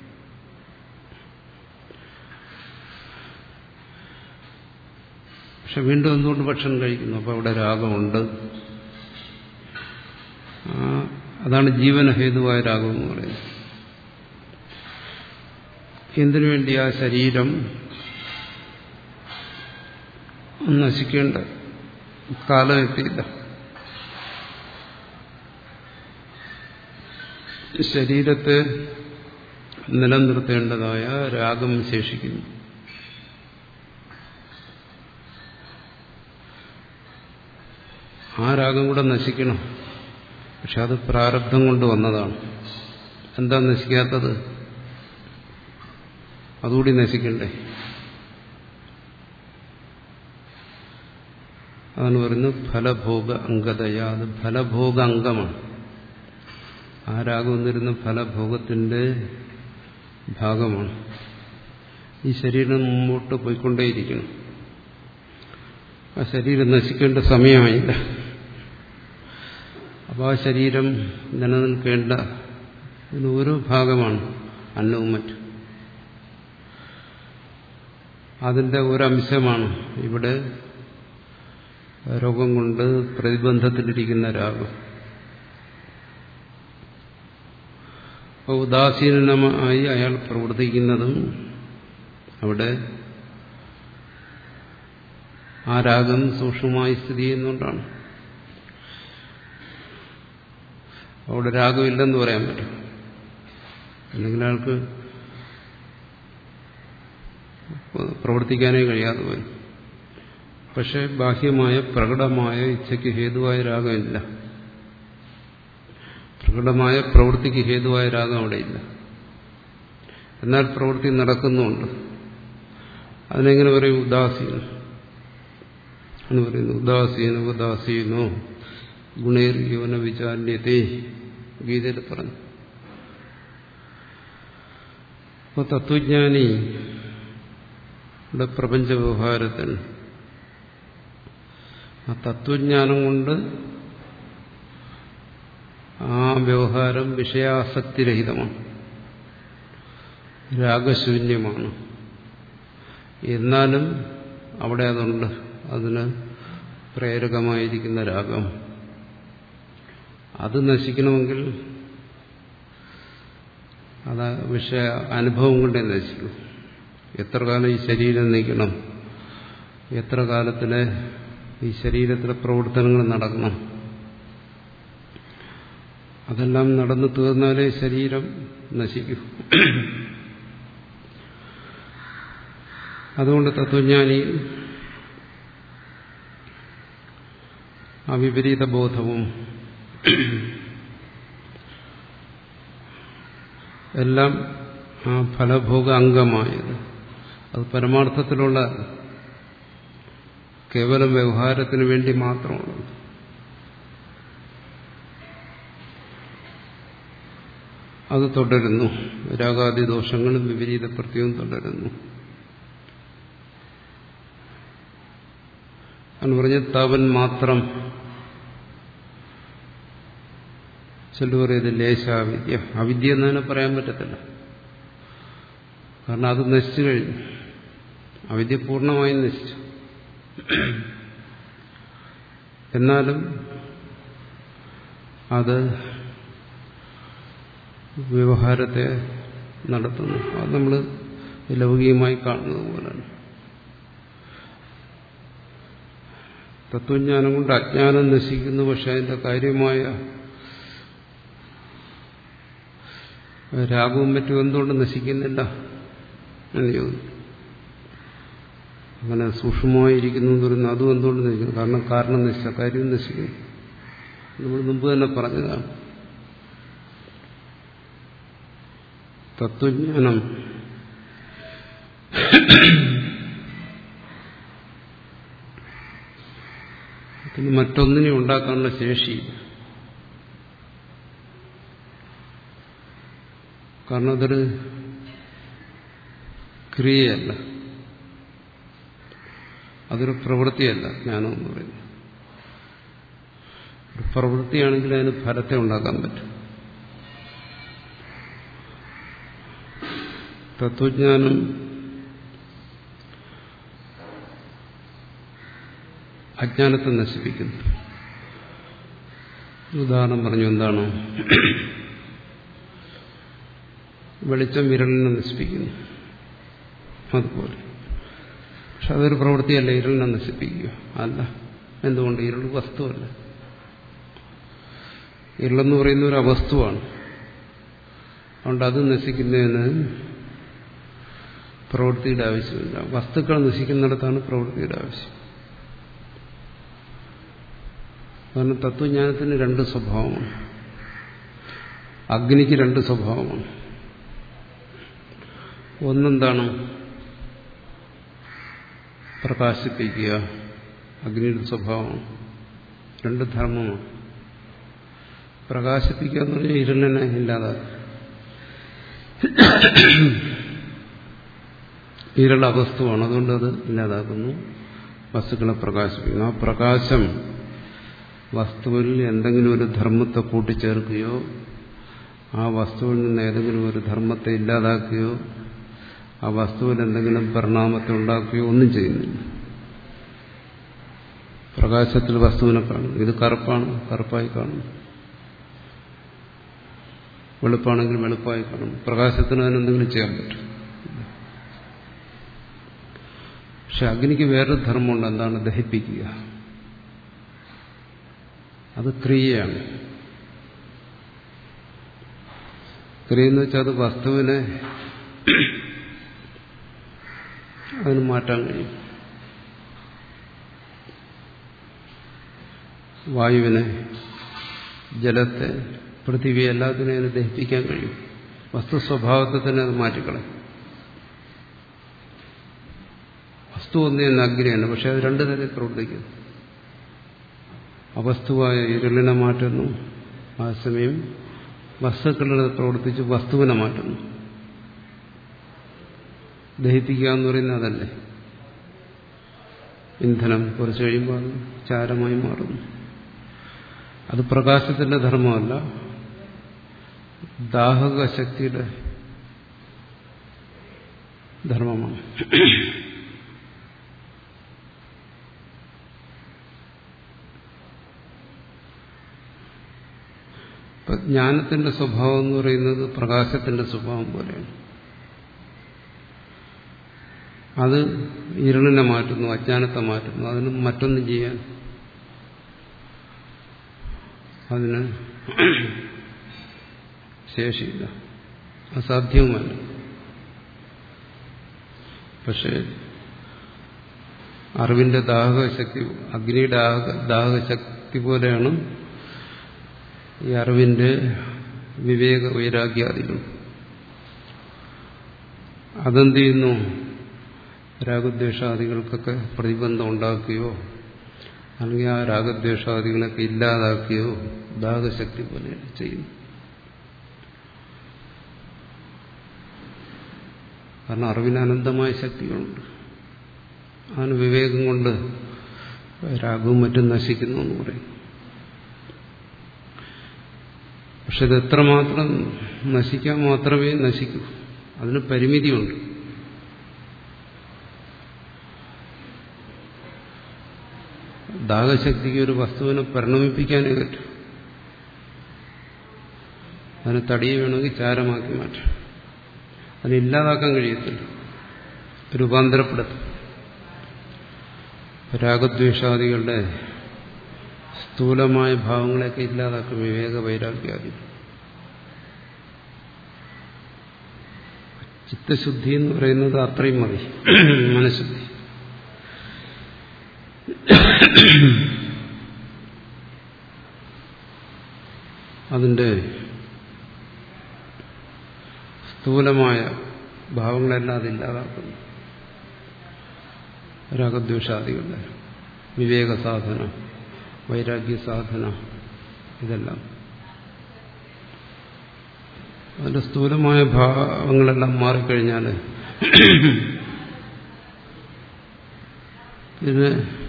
പക്ഷെ വീണ്ടും എന്തുകൊണ്ട് ഭക്ഷണം കഴിക്കുന്നു? അപ്പോൾ അവിടെ രാഗമുണ്ട്. അതാണ് ജീവനഹേതുവായ രാഗം എന്ന് പറയുന്നത്. എന്തിനു വേണ്ടി? ആ ശരീരം നശിക്കേണ്ട കാലം എത്തിയില്ല. ശരീരത്തെ നിലനിർത്തേണ്ടതായ രാഗം ശേഷിക്കുന്നു. ആ രാഗം കൂടെ നശിക്കണം. പക്ഷെ അത് പ്രാരബ്ധം കൊണ്ട് വന്നതാണ്. എന്താ നശിക്കാത്തത്? അതുകൂടി നശിക്കണ്ടേ? അതാണ് പറയുന്നത് ഫലഭോഗ അംഗതയ. അത് ഫലഭോഗ അംഗമാണ്. ആ രാഗം വന്നിരുന്ന ഫലഭോഗത്തിന്റെ ഭാഗമാണ്. ഈ ശരീരം മുമ്പോട്ട് പോയിക്കൊണ്ടേയിരിക്കണം. ആ ശരീരം നശിക്കേണ്ട സമയമായില്ല. അപ്പോൾ ആ ശരീരം നിലനിൽക്കേണ്ട ഒരു ഭാഗമാണ് അന്നവും മറ്റും. അതിന്റെ ഒരംശമാണ് ഇവിടെ രോഗം കൊണ്ട് പ്രതിബന്ധത്തിലിരിക്കുന്ന രാഗം. അപ്പോൾ ഉദാസീനമായി അയാൾ പ്രവർത്തിക്കുന്നതും അവിടെ ആ രാഗം സൂക്ഷ്മമായി സ്ഥിതി ചെയ്യുന്നുകൊണ്ടാണ്. അവിടെ രാഗമില്ലെന്ന് പറയാൻ പറ്റും. അല്ലെങ്കിൽ അയാൾക്ക് പ്രവർത്തിക്കാനേ കഴിയാതെ വരും. പക്ഷെ ബാഹ്യമായ പ്രകടമായ ഇച്ഛയ്ക്ക് ഹേതുവായ രാഗമില്ല. പ്രകടമായ പ്രവൃത്തിക്ക് ഹേതുവായ രാഗം അവിടെയില്ല. എന്നാൽ പ്രവൃത്തി നടക്കുന്നുണ്ട്. അതിനെങ്ങനെ പറയും? ഉദാസീനം എന്ന് പറയുന്നു. ഉദാസീന ഉദാസീനോ ഗുണേർ യോന വിചാല്യതേ ഗീതയിൽ പറഞ്ഞു. അപ്പോൾ തത്വജ്ഞാനി പ്രപഞ്ച വ്യവഹാരത്തിൽ ആ തത്വജ്ഞാനം കൊണ്ട് ആ വ്യവഹാരം വിഷയാസക്തിരഹിതമാണ്, രാഗശൂന്യമാണ്. എന്നാലും അവിടെ അതുണ്ട്. അതിന് പ്രേരകമായിരിക്കുന്ന രാഗം. അത് നശിക്കണമെങ്കിൽ അത് വിഷയ അനുഭവം കൊണ്ടേ നശിക്കും. എത്ര കാലം ഈ ശരീരം നീക്കണം, എത്ര കാലത്തിലെ ഈ ശരീരത്തിലെ പ്രവർത്തനങ്ങൾ നടക്കണം, അതെല്ലാം നടന്നു തീർന്നാലേ ശരീരം നശിക്കൂ. അതുകൊണ്ട് തത്വജ്ഞാനി ആ വിപരീത ബോധവും എല്ലാം ആ ഫലഭോഗ അംഗമായത് അത് പരമാർത്ഥത്തിലുള്ള കേവലം വ്യവഹാരത്തിന് വേണ്ടി മാത്രമാണ്. അത് തുടരുന്നു. രാഗാദി ദോഷങ്ങളും വിപരീത പ്രത്യവും തുടരുന്നു എന്ന് പറഞ്ഞ് താവൻ മാത്രം. ചിലർ പറയുന്നത് ലേശാവിദ്യ. അവിദ്യ എന്ന് തന്നെ പറയാൻ പറ്റത്തില്ല. കാരണം അത് നശിച്ചു കഴിഞ്ഞു. അവിദ്യ പൂർണ്ണമായും നശിച്ചു. എന്നാലും അത് വ്യവഹാരത്തെ നടത്തുന്നു. അത് നമ്മൾ ലൗകികമായി കാണുന്നത് പോലെയാണ്. തത്വജ്ഞാനം കൊണ്ട് അജ്ഞാനം നശിക്കുന്നു. പക്ഷെ അതിന്റെ കാര്യമായ രാഗവും മറ്റും എന്തുകൊണ്ട് നശിക്കുന്നില്ല എന്ന് ചോദിച്ചു. അങ്ങനെ സൂക്ഷ്മമായിരിക്കുന്നു എന്ന് പറയുന്നത് അതും എന്തുകൊണ്ട് നശിക്കുന്നു? കാരണം കാരണം നശിച്ച കാര്യവും നശിക്കുന്നു. നമ്മൾ മുമ്പ് തന്നെ പറഞ്ഞതാണ്. തത്വജ്ഞാനം പിന്നെ മറ്റൊന്നിനെ ഉണ്ടാക്കാനുള്ള ശേഷി. കാരണം അതൊരു ക്രിയയല്ല, അതൊരു പ്രവൃത്തിയല്ല. ജ്ഞാനം എന്ന് പറയുന്നത് ഒരു പ്രവൃത്തിയാണെങ്കിൽ അതിന് ഫലത്തെ ഉണ്ടാക്കാൻ പറ്റും. തത്വജ്ഞാനം അജ്ഞാനത്തെ നശിപ്പിക്കുന്നു. ഉദാഹരണം പറഞ്ഞു. എന്താണ്? വെളിച്ചം വിരലിനെ നശിപ്പിക്കുന്നു. അതുപോലെ. പക്ഷെ അതൊരു പ്രവൃത്തിയല്ല ഇരുളിനെ നശിപ്പിക്കുക. അല്ല. എന്തുകൊണ്ട്? ഇരുൾ വസ്തുവല്ല. ഇരുളെന്ന് പറയുന്ന ഒരു അവസ്തുവാണ്. അതുകൊണ്ട് അത് നശിക്കുന്നതിന് പ്രവൃത്തിയുടെ ആവശ്യമില്ല. വസ്തുക്കൾ നശിക്കുന്നിടത്താണ് പ്രവൃത്തിയുടെ ആവശ്യം. കാരണം തത്വജ്ഞാനത്തിന് രണ്ട് സ്വഭാവമാണ്. അഗ്നിക്ക് രണ്ട് സ്വഭാവമാണ്. ഒന്നെന്താണ്? പ്രകാശിപ്പിക്കുക. അഗ്നിയുടെ സ്വഭാവമാണ്. രണ്ട് ധർമ്മമാണ്. പ്രകാശിപ്പിക്കുക എന്ന് പറഞ്ഞാൽ ഇരുളിനെ ഇല്ലാതാക്കുക. ഇരുള വസ്തുവാണ്, അതുകൊണ്ട് അത് ഇല്ലാതാക്കുന്നു. വസ്തുക്കളെ പ്രകാശിപ്പിക്കുന്നു. ആ പ്രകാശം വസ്തുവിൽ എന്തെങ്കിലും ഒരു ധർമ്മത്തെ കൂട്ടിച്ചേർക്കുകയോ ആ വസ്തുവിൽ നിന്ന് ഏതെങ്കിലും ഒരു ധർമ്മത്തെ ഇല്ലാതാക്കുകയോ ആ വസ്തുവിൽ എന്തെങ്കിലും പരിണാമത്തെ ഉണ്ടാക്കുകയോ ഒന്നും ചെയ്യുന്നില്ല. പ്രകാശത്തിൽ വസ്തുവിനെ കാണും. ഇത് കറുപ്പാണ്, കറുപ്പായി കാണും. വെളുപ്പാണെങ്കിൽ വെളുപ്പായി കാണും. പ്രകാശത്തിന് അതിനെന്തെങ്കിലും ചെയ്യാൻ പറ്റും. പക്ഷെ അഗ്നിക്ക് വേറൊരു ധർമ്മമുണ്ട്. എന്താണ്? ദഹിപ്പിക്കുക. അത് ക്രിയയാണ്. ക്രിയ എന്ന് വെച്ചാൽ അത് വസ്തുവിനെ അതിന് മാറ്റാൻ കഴിയും. വായുവിനെ, ജലത്തെ, പൃഥ്വിയെ എല്ലാത്തിനെയും അതിന് ദഹിപ്പിക്കാൻ കഴിയും. വസ്തു സ്വഭാവത്തെ തന്നെ അത് മാറ്റിക്കളയും. വസ്തു ഒന്ന് തന്നെ അഗ്നിയാണ്. പക്ഷെ അത് രണ്ടു തരത്തിൽ പ്രവർത്തിക്കുന്നു. അവസ്തുവായ ഇരുളിനെ മാറ്റുന്നു, ആ സമയം വസ്തുക്കളിൽ പ്രവർത്തിച്ച് വസ്തുവിനെ മാറ്റുന്നു. ദഹിപ്പിക്കുക എന്ന് പറയുന്നത് അതല്ലേ. ഇന്ധനം കുറച്ച് കഴിയുമ്പോൾ അത് ചാരമായി മാറുന്നു. അത് പ്രകാശത്തിന്റെ ധർമ്മമല്ല, ദാഹക ശക്തിയുടെ ധർമ്മമാണ്. ഇപ്പൊ ജ്ഞാനത്തിന്റെ സ്വഭാവം എന്ന് പറയുന്നത് പ്രകാശത്തിന്റെ സ്വഭാവം പോലെയാണ്. അത് ഇരുളിനെ മാറ്റുന്നു, അജ്ഞാനത്തെ മാറ്റുന്നു. അതിന് മറ്റൊന്നും ചെയ്യാൻ അതിന് ശേഷിയില്ല, അസാധ്യവുമല്ല. പക്ഷേ അറിവിന്റെ ദാഹകശക്തി, അഗ്നിയുടെ ദാഹകശക്തി പോലെയാണ് ഈ അറിവിന്റെ വിവേക വൈരാഗ്യാദികൾ. അതെന്ത് ചെയ്യുന്നു? രാഗദ്വേഷാദികൾക്കൊക്കെ പ്രതിബന്ധം ഉണ്ടാക്കുകയോ അല്ലെങ്കിൽ ആ രാഗദ്വേഷാദികളൊക്കെ ഇല്ലാതാക്കുകയോ ദാഹകശക്തി പോലെ ചെയ്യുന്നു. കാരണം അറിവിന് അനന്തമായ ശക്തികളുണ്ട്. അതിന് വിവേകം കൊണ്ട് രാഗവും മറ്റും നശിക്കുന്നു എന്ന് പറയും. പക്ഷെ ഇത് എത്രമാത്രം നശിക്കാൻ മാത്രമേ നശിക്കൂ. അതിന് പരിമിതിയുണ്ട്. ദാഹശക്തിക്ക് ഒരു വസ്തുവിനെ പരിണമിപ്പിക്കാനേ പറ്റും. അതിന് തടിയെ വേണമെങ്കിൽ ചാരമാക്കി മാറ്റാം. അതിനില്ലാതാക്കാൻ കഴിയത്തില്ല, രൂപാന്തരപ്പെടുത്തും. രാഗദ്വേഷാദികളുടെ സ്ഥൂലമായ ഭാവങ്ങളെയൊക്കെ ഇല്ലാതാക്കും വിവേക വൈരാഗ്യാദി. ചിത്തശുദ്ധി എന്ന് പറയുന്നത് അത്രയും മതി, മനഃശുദ്ധി. അതിന്റെ സ്ഥൂലമായ ഭാവങ്ങളെല്ലാം അതില്ലാതാക്കുന്നു. രാഗദ്വേഷാദികളുടെ വിവേക സാധന, വൈരാഗ്യ സാധന, ഇതെല്ലാം അതിന്റെ സ്ഥൂലമായ ഭാവങ്ങളെല്ലാം മാറിക്കഴിഞ്ഞാൽ ഇതിന്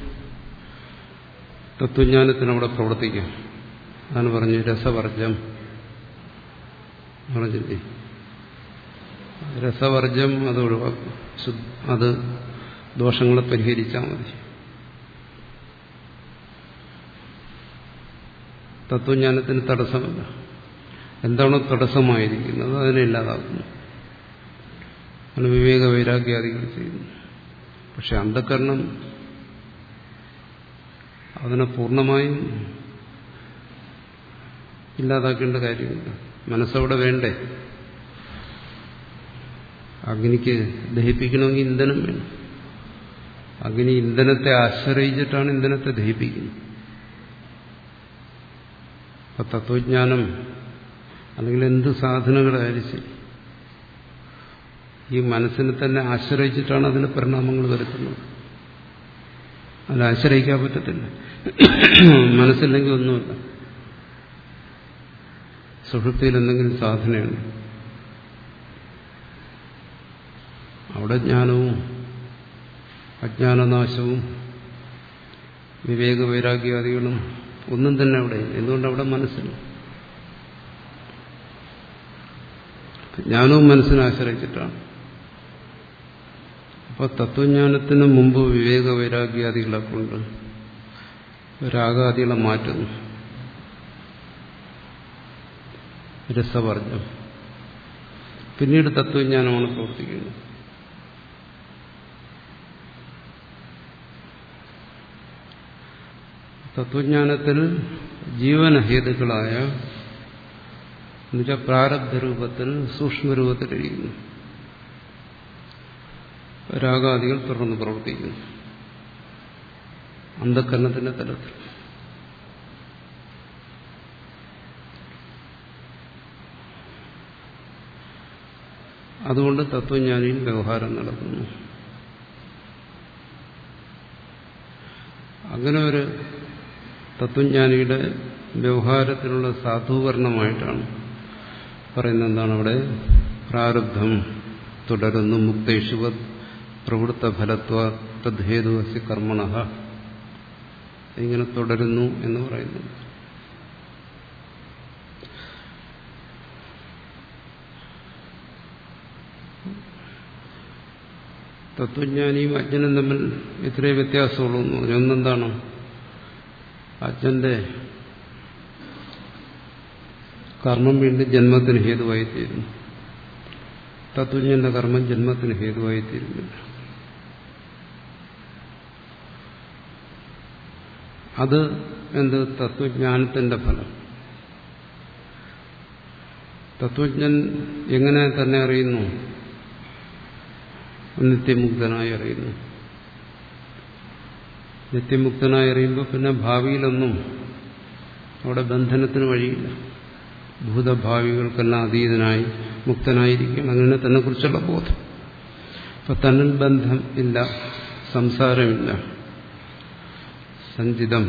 തത്വജ്ഞാനത്തിനവിടെ പ്രവർത്തിക്കാം. അതാണ് പറഞ്ഞു രസവർജം പറഞ്ഞില്ലേ. രസവർജം അത് ഒഴിവാക്കും. അത് ദോഷങ്ങളെ പരിഹരിച്ചാൽ മതി. തത്വജ്ഞാനത്തിന് തടസ്സമല്ല. എന്താണോ തടസ്സമായിരിക്കുന്നത് അതിനെ ഇല്ലാതാക്കുന്നു. അതിന് വിവേക വൈരാഗ്യാദികൾ ചെയ്യുന്നു. പക്ഷെ അന്ധകരണം അതിനെ പൂർണ്ണമായും ഇല്ലാതാക്കേണ്ട കാര്യമില്ല. മനസ്സവിടെ വേണ്ടേ? അഗ്നിക്ക് ദഹിപ്പിക്കണമെങ്കിൽ ഇന്ധനം വേണം. അഗ്നി ഇന്ധനത്തെ ആശ്രയിച്ചിട്ടാണ് ഇന്ധനത്തെ ദഹിപ്പിക്കുന്നത്. അപ്പൊ തത്വജ്ഞാനം അല്ലെങ്കിൽ എന്ത് സാധനങ്ങളായാലും ശരി, ഈ മനസ്സിനെ തന്നെ ആശ്രയിച്ചിട്ടാണ് അതിന് പരിണാമങ്ങൾ വരുത്തുന്നത്. അതിൽ ആശ്രയിക്കാൻ പറ്റത്തില്ല. മനസ്സില്ലെങ്കിൽ ഒന്നുമില്ല. സുഷുപ്തിയിൽ എന്തെങ്കിലും സാധനയുണ്ട്, അവിടെ ജ്ഞാനവും അജ്ഞാനനാശവും വിവേക വൈരാഗ്യാദികളും ഒന്നും തന്നെ അവിടെ. എന്തുകൊണ്ട് അവിടെ മനസ്സില്ല? ജ്ഞാനവും മനസ്സിനെ ആശ്രയിച്ചിട്ടാണ്. അപ്പോൾ തത്വജ്ഞാനത്തിന് മുമ്പ് വിവേക വൈരാഗ്യാദികളെ കൊണ്ട് രാഗാദികളെ മാറ്റുന്നു, രസവർജം. പിന്നീട് തത്വജ്ഞാനമാണ് പ്രവർത്തിക്കുന്നത്. തത്വജ്ഞാനത്തിൽ ജീവനഹേതുക്കളായ എന്നുവെച്ചാൽ പ്രാരബ്ധ രൂപത്തിൽ സൂക്ഷ്മരൂപത്തിലിരിക്കുന്നു രാഗാദികൾ തുടർന്ന് പ്രവർത്തിക്കുന്നു അന്ധകരണത്തിന്റെ തലത്തിൽ. അതുകൊണ്ട് തത്വജ്ഞാനിയിൽ വ്യവഹാരം നടക്കുന്നു. അങ്ങനെ ഒരു തത്വജ്ഞാനിയുടെ വ്യവഹാരത്തിലുള്ള സാധൂകരണമായിട്ടാണ് പറയുന്നത്. എന്താണ് അവിടെ? പ്രാരബ്ധം തുടരുന്നു, മുക്തേഷുവത് പ്രവൃത്ത ഫലത്വ തദ്ഹേതുവസ്യ കർമ്മണഃ, ഇങ്ങനെ തുടരുന്നു എന്ന് പറയുന്നു. തത്വജ്ഞാനിയും അജ്ഞനും തമ്മിൽ ഇത്രേ വ്യത്യാസമുള്ളൂ. ഒന്നെന്താണ്? അജ്ഞന്റെ കർമ്മം വീണ്ടും ജന്മത്തിന് ഹേതുവായിത്തീരുന്നു, തത്വജ്ഞന്റെ കർമ്മം ജന്മത്തിന് ഹേതുവായിത്തീരുന്നില്ല. അത് എന്ത്? തത്വജ്ഞാനത്തിന്റെ ഫലം. തത്വജ്ഞൻ എങ്ങനെ തന്നെ അറിയുന്നു? നിത്യമുക്തനായി അറിയുന്നു. നിത്യമുക്തനായി അറിയുമ്പോൾ പിന്നെ ഭാവിയിലൊന്നും അവിടെ ബന്ധനത്തിന് വഴിയില്ല. ഭൂതഭാവികൾക്കെല്ലാം അതീതനായി മുക്തനായിരിക്കും. അങ്ങനെ തന്നെ കുറിച്ചുള്ള ബോധം. അപ്പൊ തന്നിൽ ബന്ധം ഇല്ല, സംസാരമില്ല, സഞ്ചിതം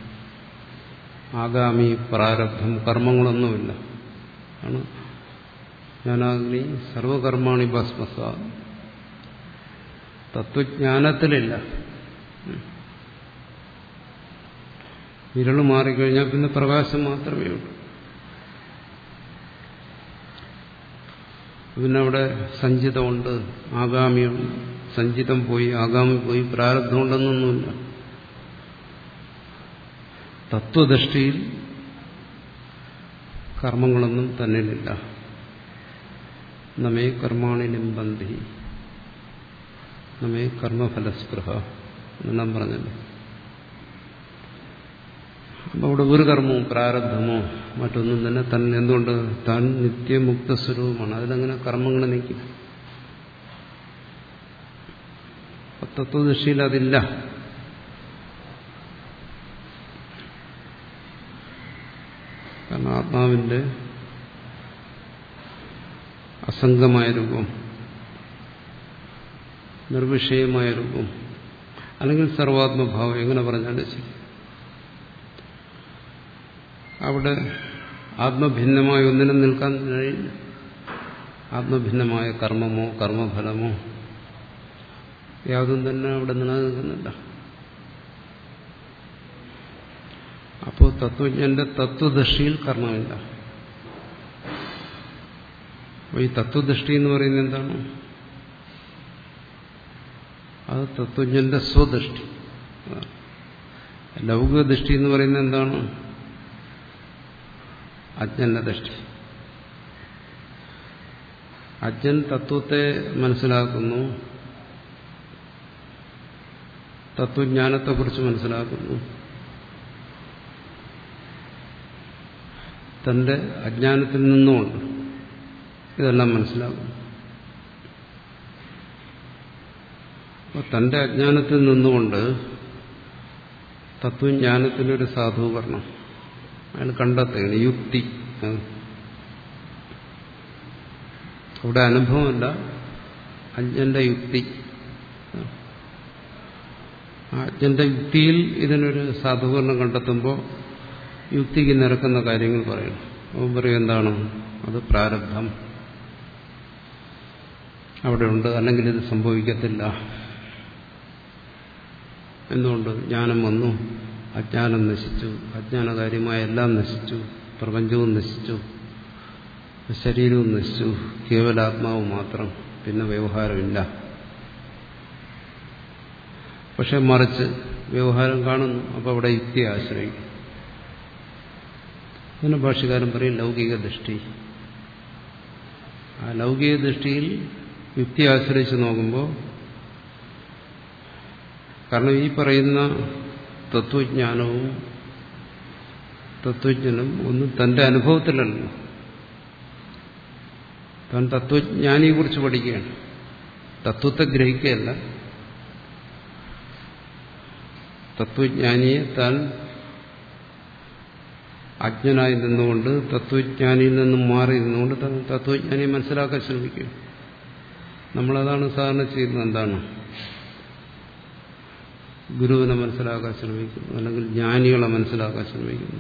ആഗാമി പ്രാരബ്ധം കർമ്മങ്ങളൊന്നുമില്ല. ആണ് ജ്ഞാനാഗ്നി സർവകർമാണി ഭസ്മസാ. തത്വജ്ഞാനത്തിലില്ല. വിരള് മാറിക്കഴിഞ്ഞാൽ പിന്നെ പ്രകാശം മാത്രമേ ഉള്ളൂ. പിന്നെ അവിടെ സഞ്ചിതമുണ്ട്, ആഗാമിയുണ്ട്. സഞ്ചിതം പോയി, ആഗാമി പോയി, പ്രാരബ്ധമുണ്ടെന്നൊന്നുമില്ല. തത്വദൃഷ്ടിയിൽ കർമ്മങ്ങളൊന്നും തന്നിലില്ല. നമേ കർമാണി ലിംബന്തി നമ്മെ കർമ്മഫലസ്പൃഹ എന്നെല്ലാം പറഞ്ഞല്ലോ. അപ്പൊ അവിടെ ഒരു കർമ്മവും പ്രാരബ്ധമോ മറ്റൊന്നും തന്നെ തന്നെ എന്തുകൊണ്ട്? താൻ നിത്യമുക്ത സ്വരൂപമാണ്. അതിലങ്ങനെ കർമ്മങ്ങൾ നീക്കും. തത്വദൃഷ്ടിയിൽ അതില്ല. കാരണം ആത്മാവിന്റെ അസംഗമായ രൂപം, നിർവിഷയമായ രൂപം, അല്ലെങ്കിൽ സർവാത്മഭാവം, എങ്ങനെ പറഞ്ഞാലും ശരി, അവിടെ ആത്മഭിന്നമായ ഒന്നിനും നിൽക്കാൻ കഴിയില്ല. ആത്മഭിന്നമായ കർമ്മമോ കർമ്മഫലമോ യാതൊന്നും തന്നെ അവിടെ നിലനിൽക്കുന്നില്ല. അപ്പോൾ തത്വജ്ഞന്റെ തത്വദൃഷ്ടിയിൽ കർമ്മമില്ല. അപ്പോൾ ഈ തത്വദൃഷ്ടി എന്ന് പറയുന്നത് എന്താണ്? അത് തത്വജ്ഞന്റെ സ്വദൃഷ്ടി. ലൗകിക ദൃഷ്ടി എന്ന് പറയുന്നത് എന്താണ്? അജ്ഞന്റെ ദൃഷ്ടി. അജ്ഞൻ തത്വത്തെ മനസ്സിലാക്കുന്നു, തത്വജ്ഞാനത്തെക്കുറിച്ച് മനസ്സിലാക്കുന്നു, തന്റെ അജ്ഞാനത്തിൽ നിന്നുകൊണ്ട് ഇതെല്ലാം മനസ്സിലാക്കുന്നു. അപ്പോൾ തന്റെ അജ്ഞാനത്തിൽ നിന്നുകൊണ്ട് തത്വജ്ഞാനത്തിനൊരു സാധൂകരണം അയാൾ കണ്ടെത്തുകയാണ്. യുക്തി. അവിടെ അനുഭവമല്ല, അജ്ഞന്റെ യുക്തി. അജ്ഞന്റെ യുക്തിയിൽ ഇതിനൊരു സാധൂകരണം കണ്ടെത്തുമ്പോൾ യുക്തിക്ക് നിരക്കുന്ന കാര്യങ്ങൾ പറയണം. അവൻ പറയും എന്താണ് അത് പ്രാരബ്ധം അവിടെ ഉണ്ട്, അല്ലെങ്കിൽ ഇത് സംഭവിക്കത്തില്ല. എന്തുകൊണ്ട്? ജ്ഞാനം വന്നു, അജ്ഞാനം നശിച്ചു, അജ്ഞാനകാര്യമായ എല്ലാം നശിച്ചു, പ്രപഞ്ചവും നശിച്ചു, ശരീരവും നശിച്ചു, കേവലാത്മാവ് മാത്രം, പിന്നെ വ്യവഹാരമില്ല. പക്ഷെ മറിച്ച് വ്യവഹാരം കാണുന്നു, അപ്പോൾ അവിടെ യുക്തിയെ ആശ്രയിക്കും. അങ്ങനെ ഭാഷ്യകാരൻ പറയും ലൗകിക ദൃഷ്ടി. ആ ലൗകിക ദൃഷ്ടിയിൽ യുക്തി ആശ്രയിച്ച് നോക്കുമ്പോൾ, കാരണം ഈ പറയുന്ന തത്വജ്ഞാനവും തത്വജ്ഞനും ഒന്നും തന്റെ അനുഭവത്തിലല്ലോ. താൻ തത്വജ്ഞാനിയെക്കുറിച്ച് പഠിക്കുകയാണ്, തത്വത്തെ ഗ്രഹിക്കുകയല്ല. തത്വജ്ഞാനിയെ താൻ അജ്ഞനായി നിന്നുകൊണ്ട് തത്വജ്ഞാനിയിൽ നിന്നും മാറി നിന്നുകൊണ്ട് തത്വജ്ഞാനിയെ മനസ്സിലാക്കാൻ ശ്രമിക്കുക. നമ്മളതാണ് സാധാരണ ചെയ്യുന്നത്. എന്താണ്? ഗുരുവിനെ മനസ്സിലാക്കാൻ ശ്രമിക്കുന്നു, അല്ലെങ്കിൽ ജ്ഞാനികളെ മനസ്സിലാക്കാൻ ശ്രമിക്കുന്നു.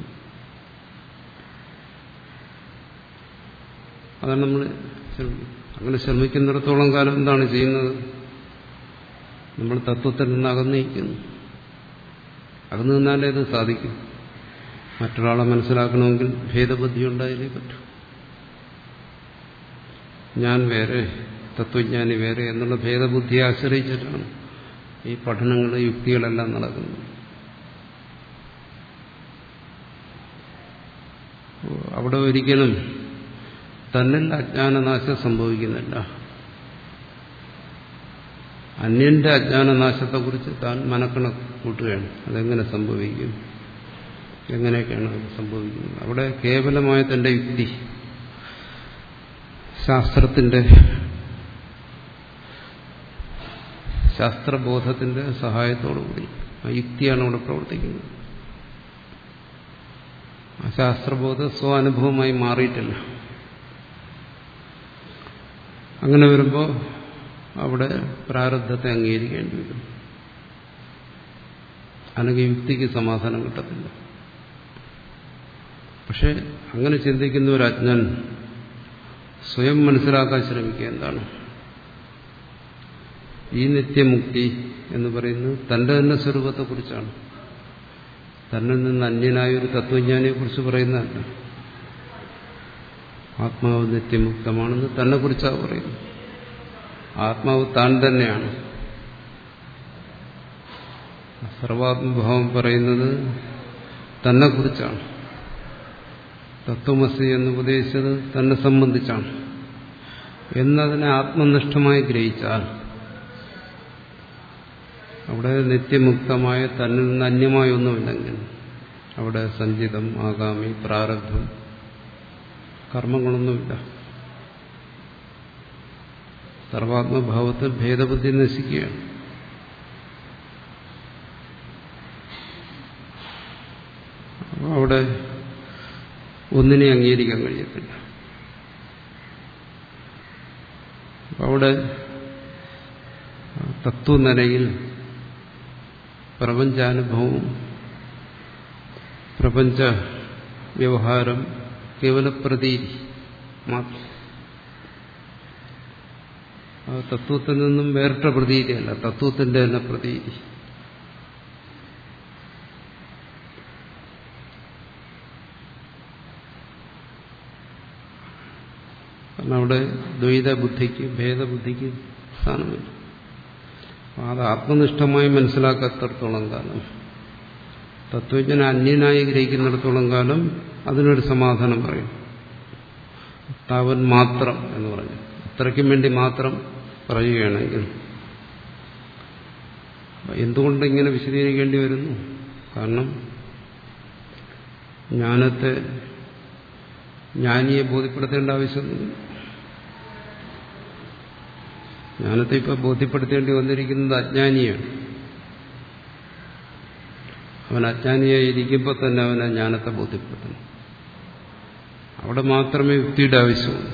അതാണ് നമ്മൾ ശ്രമിക്കുന്നത്. അങ്ങനെ ശ്രമിക്കുന്നിടത്തോളം കാലം എന്താണ് ചെയ്യുന്നത്? നമ്മൾ തത്വത്തിൽ നിന്ന് അകന്നിരിക്കുന്നു. അകന്നു നിന്നാലേ ഇത് സാധിക്കും. മറ്റൊരാളെ മനസ്സിലാക്കണമെങ്കിൽ ഭേദബുദ്ധി ഉണ്ടായാലേ പറ്റൂ. ഞാൻ വേറെ, തത്വജ്ഞാനി വേറെ എന്നുള്ള ഭേദബുദ്ധിയെ ആശ്രയിച്ചിട്ടാണ് ഈ പഠനങ്ങൾ, യുക്തികളെല്ലാം നടക്കുന്നത്. അവിടെ ഒരിക്കലും തന്നിൽ അജ്ഞാനനാശം സംഭവിക്കുന്നില്ല. അന്യന്റെ അജ്ഞാനനാശത്തെക്കുറിച്ച് താൻ മനക്കണക്ക് കൂട്ടുകയാണ്. അതെങ്ങനെ സംഭവിക്കും, എങ്ങനെയൊക്കെയാണ് അത് സംഭവിക്കുന്നത്? അവിടെ കേവലമായ തന്റെ യുക്തി, ശാസ്ത്രത്തിന്റെ ശാസ്ത്രബോധത്തിന്റെ സഹായത്തോടുകൂടി ആ യുക്തിയാണ് അവിടെ പ്രവർത്തിക്കുന്നത്. ആ ശാസ്ത്രബോധം സ്വാനുഭവമായി മാറിയിട്ടില്ല. അങ്ങനെ വരുമ്പോൾ അവിടെ പ്രാരബ്ധത്തെ അംഗീകരിക്കേണ്ടി വരും. അല്ലെങ്കിൽ യുക്തിക്ക് സമാധാനം കിട്ടത്തില്ല. പക്ഷെ അങ്ങനെ ചിന്തിക്കുന്ന ഒരു അജ്ഞൻ സ്വയം മനസ്സിലാക്കാൻ ശ്രമിക്കുക. എന്താണ് ഈ നിത്യമുക്തി എന്ന് പറയുന്നത്? തന്റെ തന്നെ സ്വരൂപത്തെക്കുറിച്ചാണ്. തന്നിൽ നിന്ന് അന്യനായ ഒരു തത്വജ്ഞാനിയെക്കുറിച്ച് പറയുന്നതല്ല. ആത്മാവ് നിത്യമുക്തമാണെന്ന് തന്നെ കുറിച്ചാണ് പറയുന്നത്. ആത്മാവ് താൻ തന്നെയാണ്. സർവാത്മഭാവം പറയുന്നത് തന്നെ കുറിച്ചാണ്. തത്വമസി എന്ന് ഉപദേശിച്ചത് തന്നെ സംബന്ധിച്ചാണ് എന്നതിനെ ആത്മനിഷ്ഠമായി ഗ്രഹിച്ചാൽ അവിടെ നിത്യമുക്തമായ തന്നിൽ നിന്ന് അന്യമായ ഒന്നുമില്ലെങ്കിൽ അവിടെ സഞ്ചിതം, ആഗാമി, പ്രാരബ്ധം, കർമ്മങ്ങളൊന്നുമില്ല. സർവാത്മഭാവത്തിൽ ഭേദബുദ്ധി നശിക്കുകയാണ്. അപ്പോൾ അവിടെ ഒന്നിനെ അംഗീകരിക്കാൻ കഴിയത്തില്ല. അവിടെ തത്വനിലയിൽ പ്രപഞ്ചാനുഭവം, പ്രപഞ്ച വ്യവഹാരം കേവല പ്രതീതി മാത്രം. ആ തത്വത്തിൽ നിന്നും വേറിട്ട പ്രതീതിയല്ല, തത്വത്തിന്റെ തന്നെ പ്രതീതി. കാരണം അവിടെ ദ്വൈത ബുദ്ധിക്ക്, ഭേദബുദ്ധിക്ക് സ്ഥാനമില്ല. അത് ആത്മനിഷ്ഠമായി മനസ്സിലാക്കാത്തടത്തോളം കാലം, തത്വജ്ഞനെ അന്യനായി ഗ്രഹിക്കുന്നിടത്തോളം കാലം അതിനൊരു സമാധാനം പറയും. താവൻ മാത്രം എന്ന് പറഞ്ഞു, അത്രയ്ക്കും വേണ്ടി മാത്രം പറയുകയാണെങ്കിൽ എന്തുകൊണ്ട് ഇങ്ങനെ വിശദീകരിക്കേണ്ടി വരുന്നു? കാരണം ജ്ഞാനത്തെ ജ്ഞാനിയെ ബോധ്യപ്പെടുത്തേണ്ട ആവശ്യമൊന്നുമില്ല. ജ്ഞാനത്തെ ഇപ്പൊ ബോധ്യപ്പെടുത്തേണ്ടി വന്നിരിക്കുന്നത് അജ്ഞാനിയാണ്. അവൻ അജ്ഞാനിയായി ഇരിക്കുമ്പോൾ തന്നെ അവനെ ജ്ഞാനത്തെ ബോധ്യപ്പെടുത്തണം. അവിടെ മാത്രമേ യുക്തിയുടെ ആവശ്യമുള്ളൂ.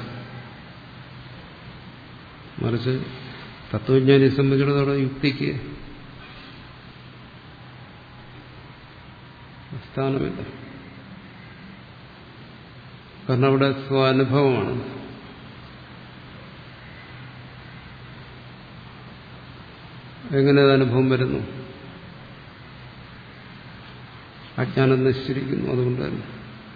മറിച്ച് തത്വജ്ഞാനിയെ സംബന്ധിച്ചിടത്തോളം യുക്തിക്ക് സ്ഥാനമില്ല. കാരണം അവിടെ സ്വാനുഭവമാണ്. എങ്ങനെ അനുഭവം വരുന്നു? അജ്ഞാനം നശിച്ചിരിക്കുന്നു. അതുകൊണ്ട് തന്നെ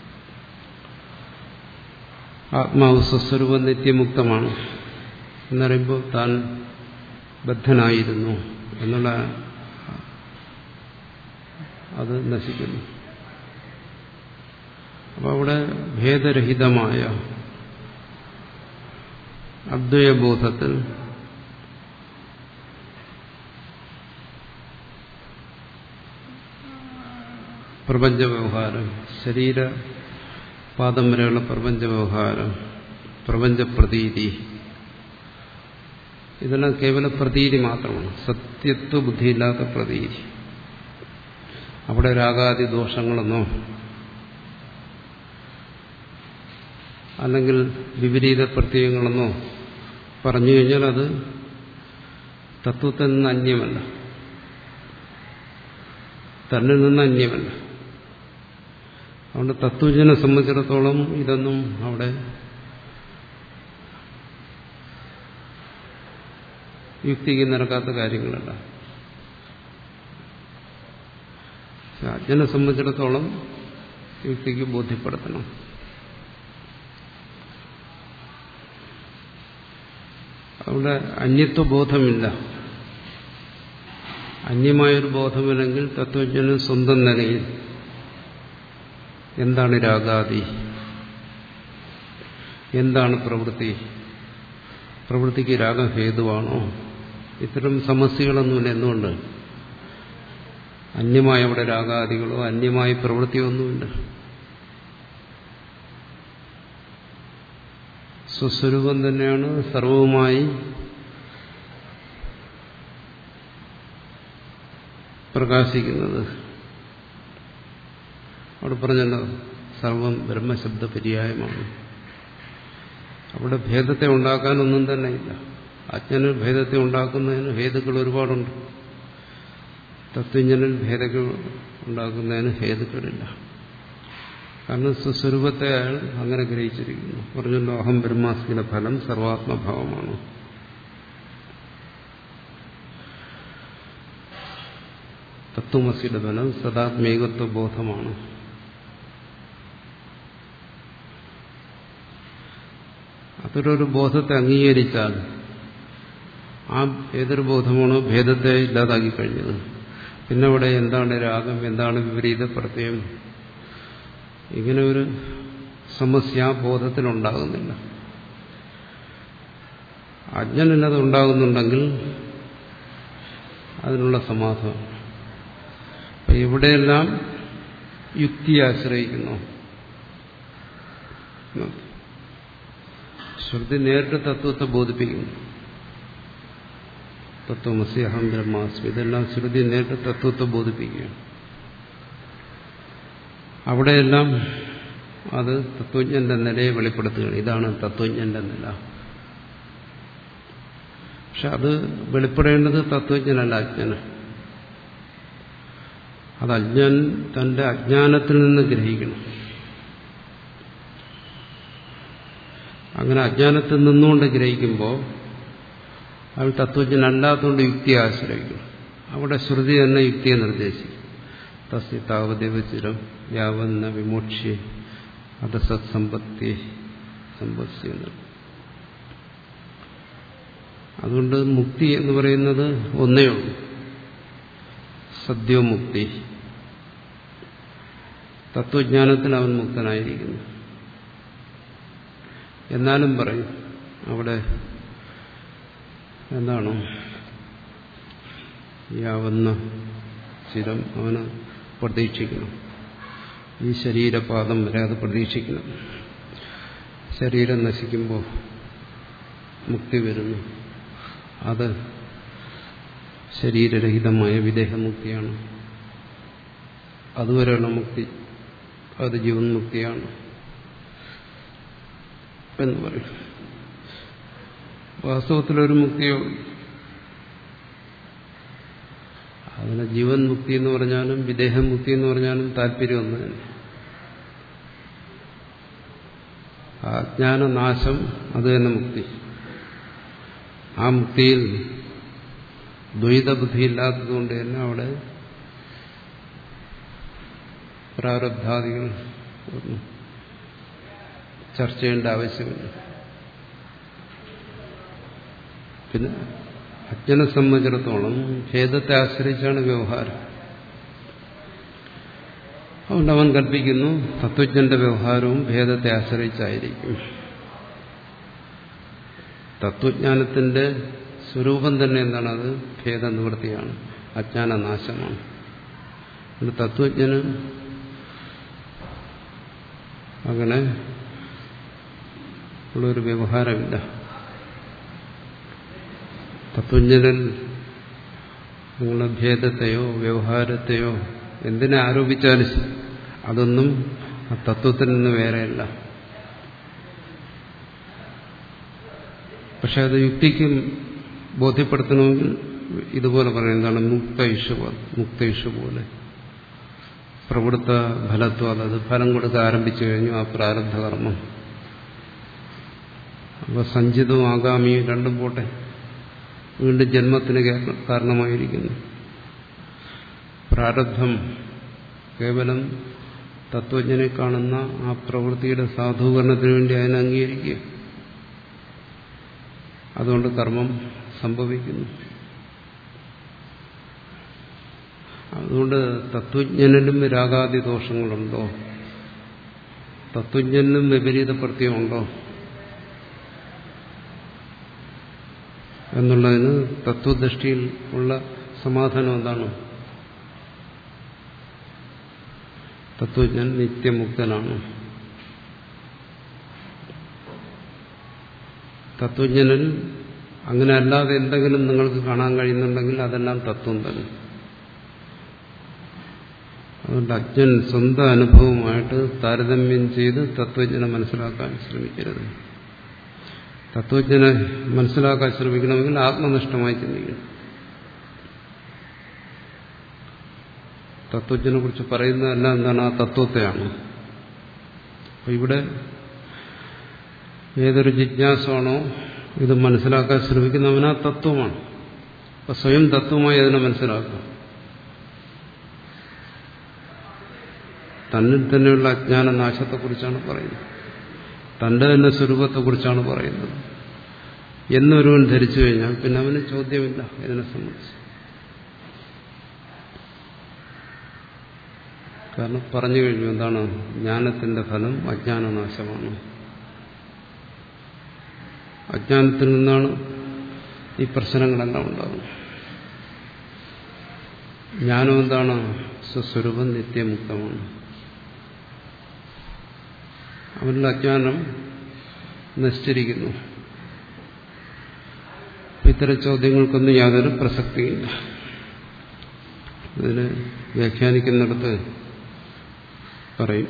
ആത്മാവ് സ്വസ്വരൂപം നിത്യമുക്തമാണ് എന്നറിയുമ്പോൾ താൻ ബദ്ധനായിരുന്നു എന്നുള്ള അത് നശിക്കുന്നു. അപ്പോൾ അവിടെ ഭേദരഹിതമായ അദ്വൈതബോധത്തിൽ പ്രപഞ്ച വ്യവഹാരം, ശരീരപാദം വരെയുള്ള പ്രപഞ്ച വ്യവഹാരം, പ്രപഞ്ച പ്രതീതി, ഇതെല്ലാം കേവല പ്രതീതി മാത്രമാണ്. സത്യത്വ ബുദ്ധിയില്ലാത്ത പ്രതീതി. അവിടെ രാഗാദി ദോഷങ്ങളെന്നോ അല്ലെങ്കിൽ വിപരീത പ്രത്യയങ്ങളെന്നോ പറഞ്ഞു കഴിഞ്ഞാൽ അത് തത്വത്തിൽ നിന്ന് അന്യമല്ല, തന്നിൽ നിന്ന് അന്യമല്ല. അതുകൊണ്ട് തത്വജ്ഞനെ സംബന്ധിച്ചിടത്തോളം ഇതൊന്നും അവിടെ യുക്തിക്ക് നിരക്കാത്ത കാര്യങ്ങളല്ല. അജ്ഞനെ സംബന്ധിച്ചിടത്തോളം യുക്തിക്ക് ബോധ്യപ്പെടുത്തണം. അവിടെ അന്യത്വ ബോധമില്ല. അന്യമായൊരു ബോധമില്ലെങ്കിൽ തത്വജ്ഞന് സ്വന്തം നിലയിൽ എന്താണ് രാഗാദി, എന്താണ് പ്രവൃത്തി, പ്രവൃത്തിക്ക് രാഗം ഹേതുവാണോ, ഇത്തരം സമസ്യകളൊന്നുമില്ല. എന്തുകൊണ്ട്? അന്യമായ അവിടെ രാഗാദികളോ അന്യമായ പ്രവൃത്തിയോ ഒന്നുമില്ല. സ്വസ്വരൂപം തന്നെയാണ് സർവവുമായി പ്രകാശിക്കുന്നത്. അവിടെ പറഞ്ഞല്ലോ സർവം ബ്രഹ്മശബ്ദ പര്യായമാണ്. അവിടെ ഭേദത്തെ ഉണ്ടാക്കാനൊന്നും തന്നെ ഇല്ല. അജ്ഞനിൽ ഭേദത്തെ ഉണ്ടാക്കുന്നതിന് ഹേതുക്കൾ ഒരുപാടുണ്ട്. തത്വജ്ഞനിൽ ഭേദങ്ങൾ ഉണ്ടാക്കുന്നതിന് ഹേതുക്കളില്ല. കാരണം സ്വസ്വരൂപത്തെ അയാൾ അങ്ങനെ ഗ്രഹിച്ചിരിക്കുന്നു. പറഞ്ഞല്ലോ അഹം ബ്രഹ്മാസ്മിയുടെ ഫലം സർവാത്മഭാവമാണ്. തത്വമസിയുടെ ഫലം സദാത്മേകത്വ ബോധമാണ്. അത്തരൊരു ബോധത്തെ അംഗീകരിച്ചാൽ ആ ഏതൊരു ബോധമാണോ ഭേദത്തെ ഇല്ലാതാക്കി കഴിഞ്ഞത്, പിന്നെ അവിടെ എന്താണ് രാഗം, എന്താണ് വിപരീത പ്രത്യയം, ഇങ്ങനെ ഒരു സമസ്യ ആ ബോധത്തിലുണ്ടാകുന്നില്ല. അജ്ഞനത് ഉണ്ടാകുന്നുണ്ടെങ്കിൽ അതിനുള്ള സമാധാനം. അപ്പൊ ഇവിടെയെല്ലാം യുക്തിയെ ആശ്രയിക്കുന്നു. ശ്രുതി നേരിട്ട് തത്വത്തെ ബോധിപ്പിക്കുന്നു. തത്വമസി അഹം ബ്രഹ്മാസ്മി, ഇതെല്ലാം ശ്രുതി നേരിട്ട് തത്വത്തെ ബോധിപ്പിക്കുകയാണ്. അവിടെയെല്ലാം അത് തത്വജ്ഞന്റെ നിലയെ വെളിപ്പെടുത്തുകയാണ്. ഇതാണ് തത്വജ്ഞന്റെ നില. പക്ഷെ അത് വെളിപ്പെടേണ്ടത് തത്വജ്ഞനല്ല, അജ്ഞന്. അത് അജ്ഞൻ തന്റെ അജ്ഞാനത്തിൽ നിന്ന് ഗ്രഹിക്കണം. അങ്ങനെ അജ്ഞാനത്തിൽ നിന്നുകൊണ്ട് ഗ്രഹിക്കുമ്പോൾ അയാൾ തത്വജ്ഞനല്ലാത്തതുകൊണ്ട് യുക്തിയെ ആശ്രയിക്കണം. അവിടെ ശ്രുതി തന്നെ യുക്തിയെ നിർദ്ദേശിക്കും. തസ്യ താവദേവചിരം യാവന്ന വിമോക്ഷ്യ അത് സത്സമ്പത്തി സമ്പത്തി. അതുകൊണ്ട് മുക്തി എന്ന് പറയുന്നത് ഒന്നേ ഉള്ളൂ, സദ്യോമുക്തി. തത്വജ്ഞാനത്തിൽ അവൻ മുക്തനായിരിക്കുന്നു. എന്നാലും പറയും അവിടെ എന്താണ് യാവന്ന ചിരം അവന് പ്രതീക്ഷിക്കണം. ഈ ശരീരപാദം വരെ അത് പ്രതീക്ഷിക്കണം. ശരീരം നശിക്കുമ്പോൾ മുക്തി വരുന്നു. അത് ശരീരരഹിതമായ വിദേഹമുക്തിയാണ്. അതുവരെയുള്ള മുക്തി അത് ജീവൻ മുക്തിയാണ് എന്ന് പറയും. വാസ്തവത്തിലൊരു മുക്തിയോ അത് അങ്ങനെ ജീവൻ മുക്തി എന്ന് പറഞ്ഞാലും വിദേഹം മുക്തി എന്ന് പറഞ്ഞാലും താല്പര്യം ഒന്ന് തന്നെ. അജ്ഞാനനാശം അത് തന്നെ മുക്തി. ആ മുക്തിയിൽ ദ്വൈതബുദ്ധി ഇല്ലാത്തതുകൊണ്ട് തന്നെ അവിടെ പ്രാരബ്ധാദികൾ ഒന്നും ചർച്ച ചെയ്യേണ്ട ആവശ്യമില്ല. പിന്നെ അജ്ഞനെ സംബന്ധിച്ചിടത്തോളം ഭേദത്തെ ആശ്രയിച്ചാണ് വ്യവഹാരം. അതുകൊണ്ട് അവൻ കൽപ്പിക്കുന്നു തത്വജ്ഞന്റെ വ്യവഹാരവും ഭേദത്തെ ആശ്രയിച്ചായിരിക്കും. തത്വജ്ഞാനത്തിന്റെ സ്വരൂപം തന്നെ എന്താണ്? അത് ഭേദനിവൃത്തിയാണ്, അജ്ഞാനനാശമാണ്. തത്വജ്ഞന് അങ്ങനെ ഉള്ളൊരു വ്യവഹാരമില്ല. തത്വജ്ഞനിൽ നിങ്ങളുടെ ഭേദത്തെയോ വ്യവഹാരത്തെയോ എന്തിനെ ആരോപിച്ചാലും അതൊന്നും ആ തത്വത്തിൽ നിന്ന് വേറെയല്ല. പക്ഷെ അത് യുക്തിക്കും ബോധ്യപ്പെടുത്തണമെങ്കിൽ ഇതുപോലെ പറയും. എന്താണ്? മുക്ത ഇഷു മുക്ത ഇഷു പോലെ പ്രവൃത്ത ഫലത്വം. അത് ഫലം കൊടുക്കാൻ ആരംഭിച്ചു കഴിഞ്ഞു ആ പ്രാരബ്ധ കർമ്മം. അപ്പോൾ സഞ്ചിതവും ആഗാമിയും രണ്ടും പോട്ടെ, വീണ്ടും ജന്മത്തിന് കാരണമായിരിക്കുന്നു. പ്രാരബ്ധം കേവലം തത്വജ്ഞനെ കാണുന്ന ആ പ്രവൃത്തിയുടെ സാധൂകരണത്തിന് വേണ്ടി അതിനെ അംഗീകരിക്കുക. അതുകൊണ്ട് കർമ്മം സംഭവിക്കുന്നു. അതുകൊണ്ട് തത്വജ്ഞനിലും രാഗാദി ദോഷങ്ങളുണ്ടോ, തത്വജ്ഞനിലും വിപരീത പ്രത്യയമുണ്ടോ എന്നുള്ളതിന് തത്വദൃഷ്ടിയിൽ ഉള്ള സമാധാനം എന്താണ്? തത്വജ്ഞൻ നിത്യമുക്തനാണ്. തത്വജ്ഞനിൽ അങ്ങനെ അല്ലാതെ എന്തെങ്കിലും നിങ്ങൾക്ക് കാണാൻ കഴിയുന്നുണ്ടെങ്കിൽ അതെല്ലാം തത്വം തന്നെ. അതുകൊണ്ട് അജ്ഞൻ സ്വന്തം അനുഭവമായിട്ട് താരതമ്യം ചെയ്ത് തത്വജ്ഞനെ മനസ്സിലാക്കാൻ ശ്രമിക്കരുത്. തത്വജ്ഞനെ മനസ്സിലാക്കാൻ ശ്രമിക്കണമെങ്കിൽ ആത്മനിഷ്ഠമായി ചിന്തിക്കണം. തത്വജ്ഞനെ കുറിച്ച് പറയുന്നതെല്ലാം എന്താണ്? ആ തത്വത്തെയാണ്. അപ്പൊ ഇവിടെ ഏതൊരു ജിജ്ഞാസമാണോ ഇത് മനസ്സിലാക്കാൻ ശ്രമിക്കുന്നവനാ തത്വമാണ്. അപ്പൊ സ്വയം തത്വമായി അതിനെ മനസ്സിലാക്കുക. തന്നിൽ തന്നെയുള്ള അജ്ഞാന നാശത്തെക്കുറിച്ചാണ് പറയുന്നത്, തന്റെ തന്നെ സ്വരൂപത്തെക്കുറിച്ചാണ് പറയുന്നത് എന്നൊരുവൻ ധരിച്ചു കഴിഞ്ഞാൽ പിന്നെ അവന് ചോദ്യമില്ല ഇതിനെ സംബന്ധിച്ച്. കാരണം പറഞ്ഞു കഴിഞ്ഞു എന്താണ്? ജ്ഞാനത്തിന്റെ ഫലം അജ്ഞാനനാശമാണ്. അജ്ഞാനത്തിൽ നിന്നാണ് ഈ പ്രശ്നങ്ങളെല്ലാം ഉണ്ടാകുന്നത്. ജ്ഞാനം എന്താണ്? സ്വസ്വരൂപം നിത്യമുക്തമാണ്. അവരുടെ അജ്ഞാനം നശിച്ചിരിക്കുന്നു. ഇത്തരം ചോദ്യങ്ങൾക്കൊന്നും യാതൊരു പ്രസക്തിയില്ല. ഇതിന് വ്യാഖ്യാനിക്കുന്നിടത്ത് പറയും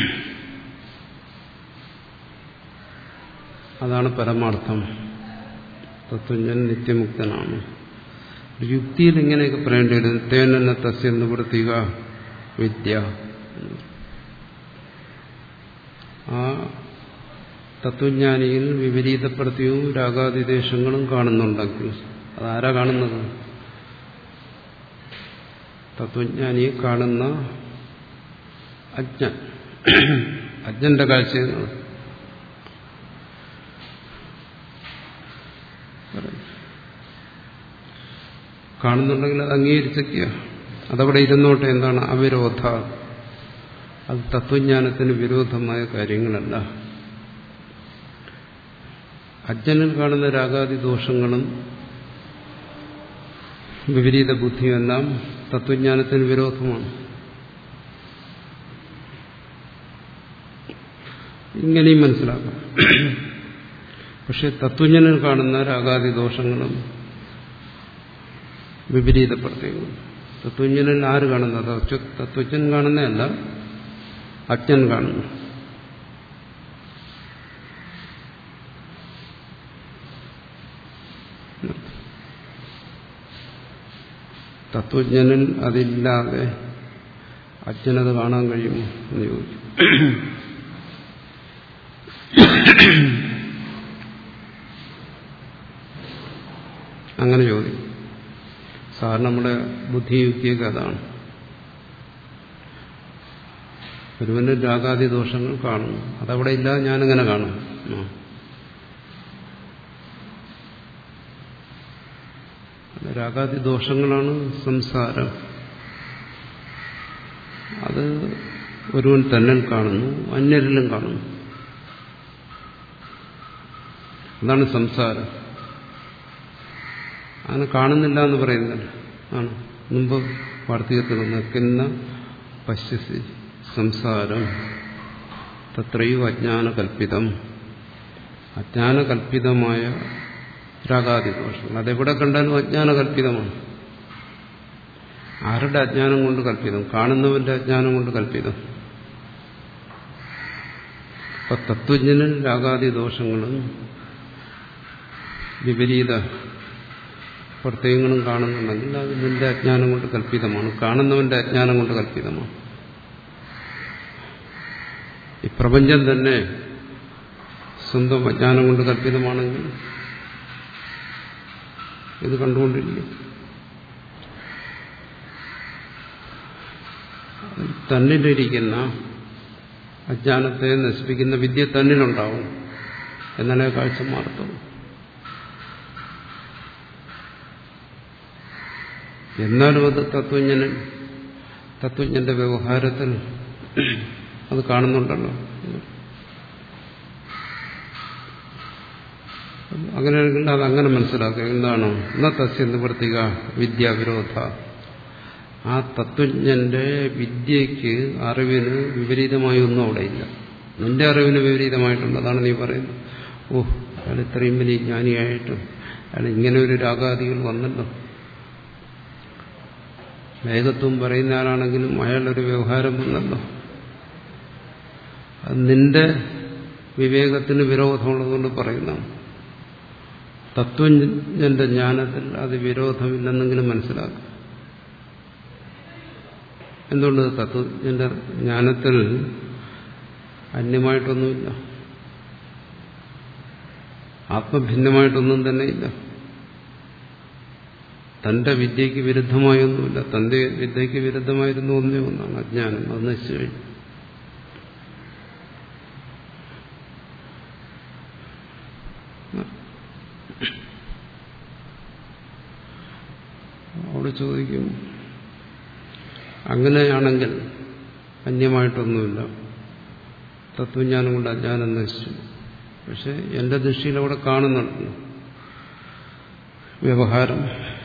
അതാണ് പരമാർത്ഥം, തത്വജ്ഞൻ നിത്യമുക്തനാണ്. യുക്തിയിൽ ഇങ്ങനെയൊക്കെ പറയേണ്ടി വരും. തേന തസ്യ നിവൃത്തിക വിദ്യ. ആ തത്വജ്ഞാനിയിൽ വിപരീതപ്പെടുത്തിയവും രാഗാതിദേശങ്ങളും കാണുന്നുണ്ടെങ്കിൽ അതാരാ കാണുന്നത്? തത്വജ്ഞാനിയെ കാണുന്ന അജ്ഞൻ, അജ്ഞന്റെ കാഴ്ചകൾ കാണുന്നുണ്ടെങ്കിൽ അത് അംഗീകരിച്ചൊക്കെയ അതവിടെ ഇരുന്നോട്ടെ. എന്താണ്? അവിരോധ. അത് തത്വജ്ഞാനത്തിന് വിരോധമായ കാര്യങ്ങളല്ല. അജ്ഞനിൽ കാണുന്ന രാഗാദി ദോഷങ്ങളും വിപരീത ബുദ്ധിയുമെല്ലാം തത്വജ്ഞാനത്തിന് വിരോധമാണ്. ഇങ്ങനെയും മനസ്സിലാക്കാം. പക്ഷെ തത്വജ്ഞനിൽ കാണുന്ന രാഗാദി ദോഷങ്ങളും വിപരീത പ്രത്യയങ്ങളും തത്വജ്ഞനിൽ ആര് കാണുന്നത്? തത്വജ്ഞൻ കാണുന്നതല്ല, അജ്ഞൻ കാണുന്നു. തത്വജ്ഞനിൽ അതില്ലാതെ അജ്ഞനത് കാണാൻ കഴിയുമോ എന്ന് ചോദിച്ചു. അങ്ങനെ ചോദിക്കും. സാധാരണ നമ്മുടെ ബുദ്ധിയുക്തിയൊക്കെ അതാണ്. ഒരുവന് രാഗാദി ദോഷങ്ങൾ കാണുന്നു, അതവിടെ ഇല്ല, ഞാനിങ്ങനെ കാണും. രാഗാദി ദോഷങ്ങളാണ് സംസാരം. അത് ഒരുവൻ തന്നിൽ കാണുന്നു, അന്യരിലും കാണുന്നു. അതാണ് സംസാരം. അങ്ങനെ കാണുന്നില്ല എന്ന് പറയുന്നത് ആണ്. മുമ്പ് വാർത്തകത്തിൽ നിൽക്കുന്ന പശ്യസി സംസാരം തത്രയും അജ്ഞാനകൽപ്പിതം. അജ്ഞാനകൽപ്പിതമായ രാഗാദി ദോഷങ്ങൾ അതെവിടെ കണ്ടാലും അജ്ഞാനകൽപ്പിതമാണ്. ആരുടെ അജ്ഞാനം കൊണ്ട് കൽപ്പിതം? കാണുന്നവന്റെ അജ്ഞാനം കൊണ്ട് കൽപ്പിതം. അപ്പൊ തത്വജ്ഞനിൽ രാഗാദി ദോഷങ്ങളും വിപരീത പ്രത്യയങ്ങളും കാണുന്നുണ്ടെങ്കിൽ അത് നിന്റെ അജ്ഞാനം കൊണ്ട് കൽപ്പിതമാണ്, കാണുന്നവന്റെ അജ്ഞാനം കൊണ്ട് കൽപ്പിതമാണ്. ഈ പ്രപഞ്ചം തന്നെ സ്വന്തം അജ്ഞാനം കൊണ്ട് കൽപ്പിതമാണെങ്കിൽ ഇത് കണ്ടുകൊണ്ടിരിക്കും. തന്നിലിരിക്കുന്ന അജ്ഞാനത്തെ നശിപ്പിക്കുന്ന വിദ്യ തന്നിലുണ്ടാവും, എന്നാലേ കാഴ്ച മാറത്തുള്ളൂ. എന്നാലും അത് തത്വജ്ഞന് തത്വജ്ഞന്റെ വ്യവഹാരത്തിൽ അത് കാണുന്നുണ്ടല്ലോ. അങ്ങനെയാണെങ്കിൽ അതങ്ങനെ മനസ്സിലാക്കുക. എന്താണ്? ന തസ്യ നിവർത്തിക വിദ്യാവിരോധ. ആ തത്വജ്ഞന്റെ വിദ്യയ്ക്ക്, അറിവിന് വിപരീതമായി ഒന്നും അവിടെ ഇല്ല. നിന്റെ അറിവിന് വിപരീതമായിട്ടുണ്ട്. അതാണ് നീ പറയുന്നത്. ഓഹ്, അയാൾ ഇത്രയും വലിയ ജ്ഞാനിയായിട്ടും അയാൾ ഇങ്ങനെ ഒരു രാഗാദികൾ വന്നല്ലോ. വേഗത്വം പറയുന്ന ആളാണെങ്കിലും അയാളൊരു വ്യവഹാരം വന്നല്ലോ. അത് നിന്റെ വിവേകത്തിന് വിരോധമുള്ളതുകൊണ്ട് പറയുന്നതാണ്. തത്വജ്ഞന്റെ ജ്ഞാനത്തിൽ അത് വിരോധമില്ലെന്നെങ്കിലും മനസ്സിലാക്കും. എന്തുകൊണ്ട്? തത്വജ്ഞന്റെ ജ്ഞാനത്തിൽ അന്യമായിട്ടൊന്നുമില്ല, ആത്മഭിന്നമായിട്ടൊന്നും തന്നെ ഇല്ല. തന്റെ വിദ്യയ്ക്ക് വിരുദ്ധമായൊന്നുമില്ല. തന്റെ വിദ്യയ്ക്ക് വിരുദ്ധമായിരുന്നു ഒന്നേ ഒന്നാണ് അജ്ഞാനം. അത് നശിച്ചു കഴിഞ്ഞു. അവിടെ ചോദിക്കും, അങ്ങനെയാണെങ്കിൽ അന്യമായിട്ടൊന്നുമില്ല, തത്വജ്ഞാനം കൊണ്ട് അജ്ഞാനം നശിച്ചു. പക്ഷെ എന്റെ ദൃഷ്ടിയിൽ അവിടെ കാണുന്നുണ്ട് വ്യവഹാരം.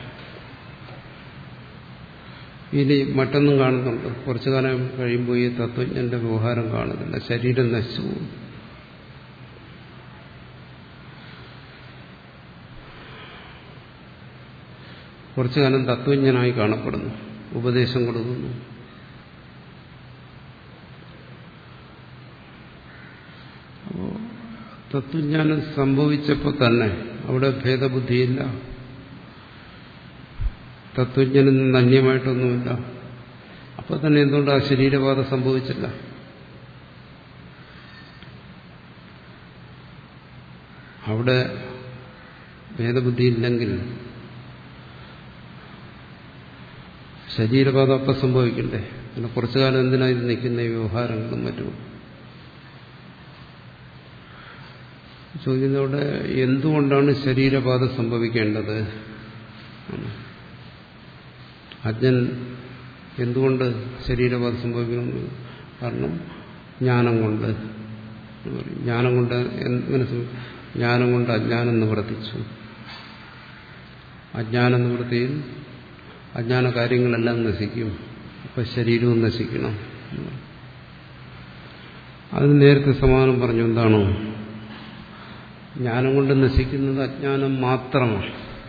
ഇനി മറ്റൊന്നും കാണുന്നുണ്ട്. കുറച്ചു കാലം കഴിയുമ്പോൾ ഈ തത്വജ്ഞന്റെ വ്യവഹാരം കാണുന്നില്ല, ശരീരം നശിച്ചു പോകും. കുറച്ചു കാലം തത്വജ്ഞനായി കാണപ്പെടുന്നു, ഉപദേശം കൊടുക്കുന്നു. അപ്പോ തത്വജ്ഞാനം സംഭവിച്ചപ്പോൾ തന്നെ അവിടെ ഭേദബുദ്ധിയില്ല, തത്വജ്ഞനിൽ നിന്ന് അന്യമായിട്ടൊന്നുമില്ല. അപ്പോൾ തന്നെ എന്തുകൊണ്ട് ആ ശരീരബാധ സംഭവിച്ചില്ല? അവിടെ ഭേദബുദ്ധിയില്ലെങ്കിൽ ശരീരബാധ അപ്പം സംഭവിക്കണ്ടേ? പിന്നെ കുറച്ചു കാലം എന്തിനാ ഇത് നിൽക്കുന്ന ഈ വ്യവഹാരങ്ങളും മറ്റും ചോദിക്കുന്നതോടെ എന്തുകൊണ്ടാണ് ശരീരബാധ സംഭവിക്കേണ്ടത്? അജ്ഞൻ എന്തുകൊണ്ട് ശരീരബാധ സംഭവിക്കുന്നു? കാരണം ജ്ഞാനം കൊണ്ട്. ജ്ഞാനം കൊണ്ട് എങ്ങനെ? ജ്ഞാനം കൊണ്ട് അജ്ഞാനം നിവർത്തിച്ചു. അജ്ഞാന നിവൃത്തിയിൽ അജ്ഞാന കാര്യങ്ങളെല്ലാം നശിക്കും. അപ്പൊ ശരീരവും നശിക്കണം. അതിന് നേരത്തെ സമാധാനം പറഞ്ഞു. എന്താണോ ജ്ഞാനം കൊണ്ട് നശിക്കുന്നത്? അജ്ഞാനം മാത്രമാണ്.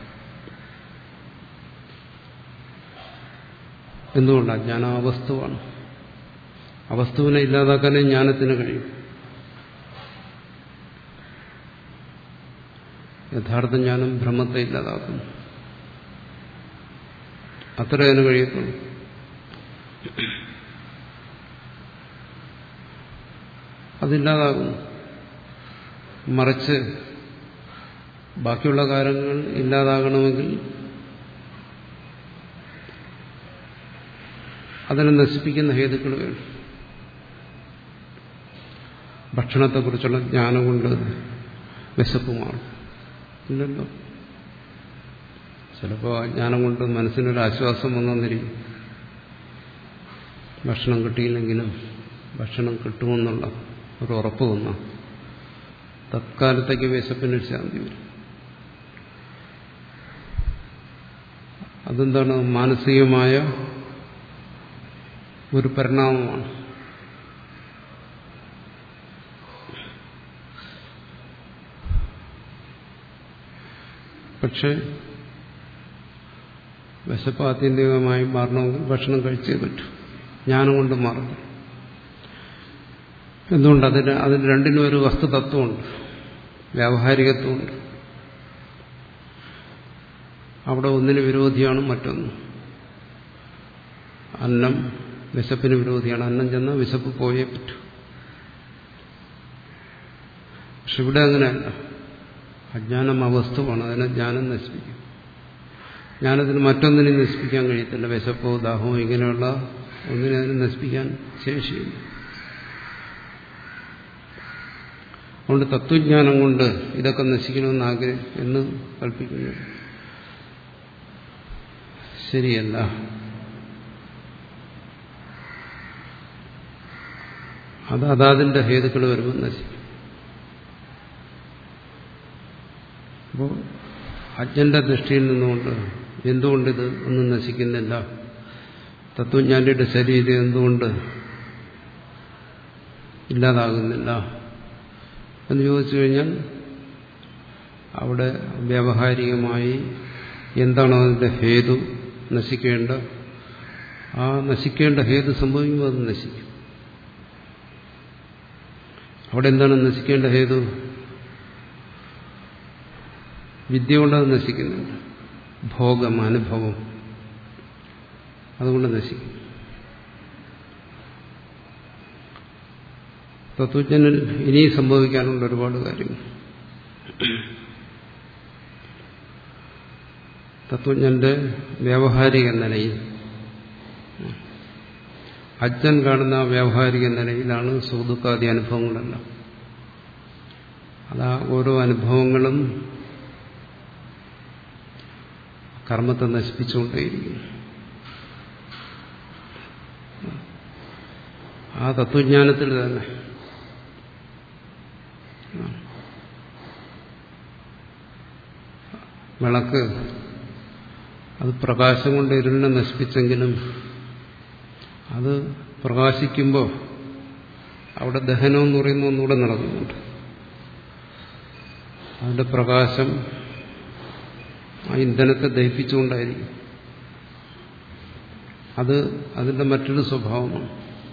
എന്തുകൊണ്ട്? അജ്ഞാനം അവസ്തുവാണ്. അവസ്തുവിനെ ഇല്ലാതാക്കാനേ ജ്ഞാനത്തിന് കഴിയും. യഥാർത്ഥ ജ്ഞാനം ഭ്രമത്തെ ഇല്ലാതാക്കുന്നു. അത്രേ അതിന് കഴിയത്തുള്ളൂ. അതില്ലാതാകുന്നു. മറിച്ച് ബാക്കിയുള്ള കാര്യങ്ങൾ ഇല്ലാതാകണമെങ്കിൽ അതിനെ നശിപ്പിക്കുന്ന ഹേതുക്കൾ വേണം. ഭക്ഷണത്തെക്കുറിച്ചുള്ള ജ്ഞാനം കൊണ്ട് വിശപ്പ് മാറും ഇല്ലല്ലോ. ചിലപ്പോൾ അജ്ഞാനം കൊണ്ട് മനസ്സിനൊരു ആശ്വാസം വന്നെന്നിരിക്കും. ഭക്ഷണം കിട്ടിയില്ലെങ്കിലും ഭക്ഷണം കിട്ടുമെന്നുള്ള ഒരു ഉറപ്പ് വന്ന തത്കാലത്തേക്ക് വിശപ്പിനൊരു ശാന്തി വരും. അതെന്താണ്? മാനസികമായ ഒരു പരിണാമമാണ്. പക്ഷെ വിശപ്പ് ആത്യന്തികമായി മാറണമെങ്കിൽ ഭക്ഷണം കഴിച്ചേ പറ്റൂ. ജ്ഞാനം കൊണ്ട് മാറുന്നു. എന്തുകൊണ്ട്? അതിന് അതിന് രണ്ടിനും ഒരു വസ്തുതത്വമുണ്ട്, വ്യാവഹാരികത്വമുണ്ട്. അവിടെ ഒന്നിന് വിരോധിയാണ് മറ്റൊന്ന്. അന്നം വിശപ്പിന് വിരോധിയാണ്. അന്നം ചെന്നാൽ വിശപ്പ് പോയേ പറ്റൂ. പക്ഷെ ഇവിടെ അങ്ങനെയല്ല. അജ്ഞാനം അവസ്തുവാണ്. അതിനെ ജ്ഞാനം നശിപ്പിക്കും. ജ്ഞാനത്തിന് മറ്റൊന്നിനും നശിപ്പിക്കാൻ കഴിയത്തില്ല. വിശപ്പോ ദാഹമോ ഇങ്ങനെയുള്ള ഒന്നിനെ അതിന് നശിപ്പിക്കാൻ ശേഷിയില്ല. അതുകൊണ്ട് തത്വജ്ഞാനം കൊണ്ട് ഇതൊക്കെ നശിക്കണമെന്ന് ആഗ്രഹം എന്ന് കൽപ്പിക്കുന്നു ശരിയല്ല. അത് അതാതിന്റെ ഹേതുക്കൾ വരുമ്പോൾ നശിക്കും. അപ്പോൾ അജ്ഞന്റെ ദൃഷ്ടിയിൽ നിന്നുകൊണ്ട് എന്തുകൊണ്ടിത് ഒന്നും നശിക്കുന്നില്ല, തത്വജ്ഞാനിയുടെ ശരീരം എന്തുകൊണ്ട് ഇല്ലാതാകുന്നില്ല എന്ന് ചോദിച്ചു കഴിഞ്ഞാൽ അവിടെ വ്യാവഹാരികമായി എന്താണോ അതിന്റെ ഹേതു നശിക്കേണ്ട, ആ നശിക്കേണ്ട ഹേതു സംഭവിക്കുമ്പോൾ അത് നശിക്കും. അവിടെ എന്താണ് നശിക്കേണ്ട ഹേതു? വിദ്യ കൊണ്ടത് നശിക്കുന്നുണ്ട്. ഭോഗം, അനുഭവം, അതുകൊണ്ട് നശിക്കും. തത്വജ്ഞനിൽ ഇനി സംഭവിക്കാനുള്ള ഒരുപാട് കാര്യങ്ങൾ. തത്വജ്ഞന്റെ വ്യാവഹാരിക നിലയിൽ, അജ്ഞൻ കാണുന്ന വ്യാവഹാരിക നിലയിലാണ് സുഖദുഃഖാദി അനുഭവങ്ങളെല്ലാം. അതാ ഓരോ അനുഭവങ്ങളും കർമ്മത്തെ നശിപ്പിച്ചുകൊണ്ടേയിരിക്കുന്നു. ആ തത്വജ്ഞാനത്തിൽ തന്നെ വിളക്ക് അത് പ്രകാശം കൊണ്ട് ഇരുളിനെ നശിപ്പിച്ചെങ്കിലും അത് പ്രകാശിക്കുമ്പോൾ അവിടെ ദഹനം എന്ന് പറയുന്ന ഒന്നുകൂടെ നടക്കുന്നുണ്ട്. അതിന്റെ പ്രകാശം ആ ഇന്ധനത്തെ ദഹിപ്പിച്ചുകൊണ്ടായിരിക്കും. അത് അതിന്റെ മറ്റൊരു സ്വഭാവമാണ്.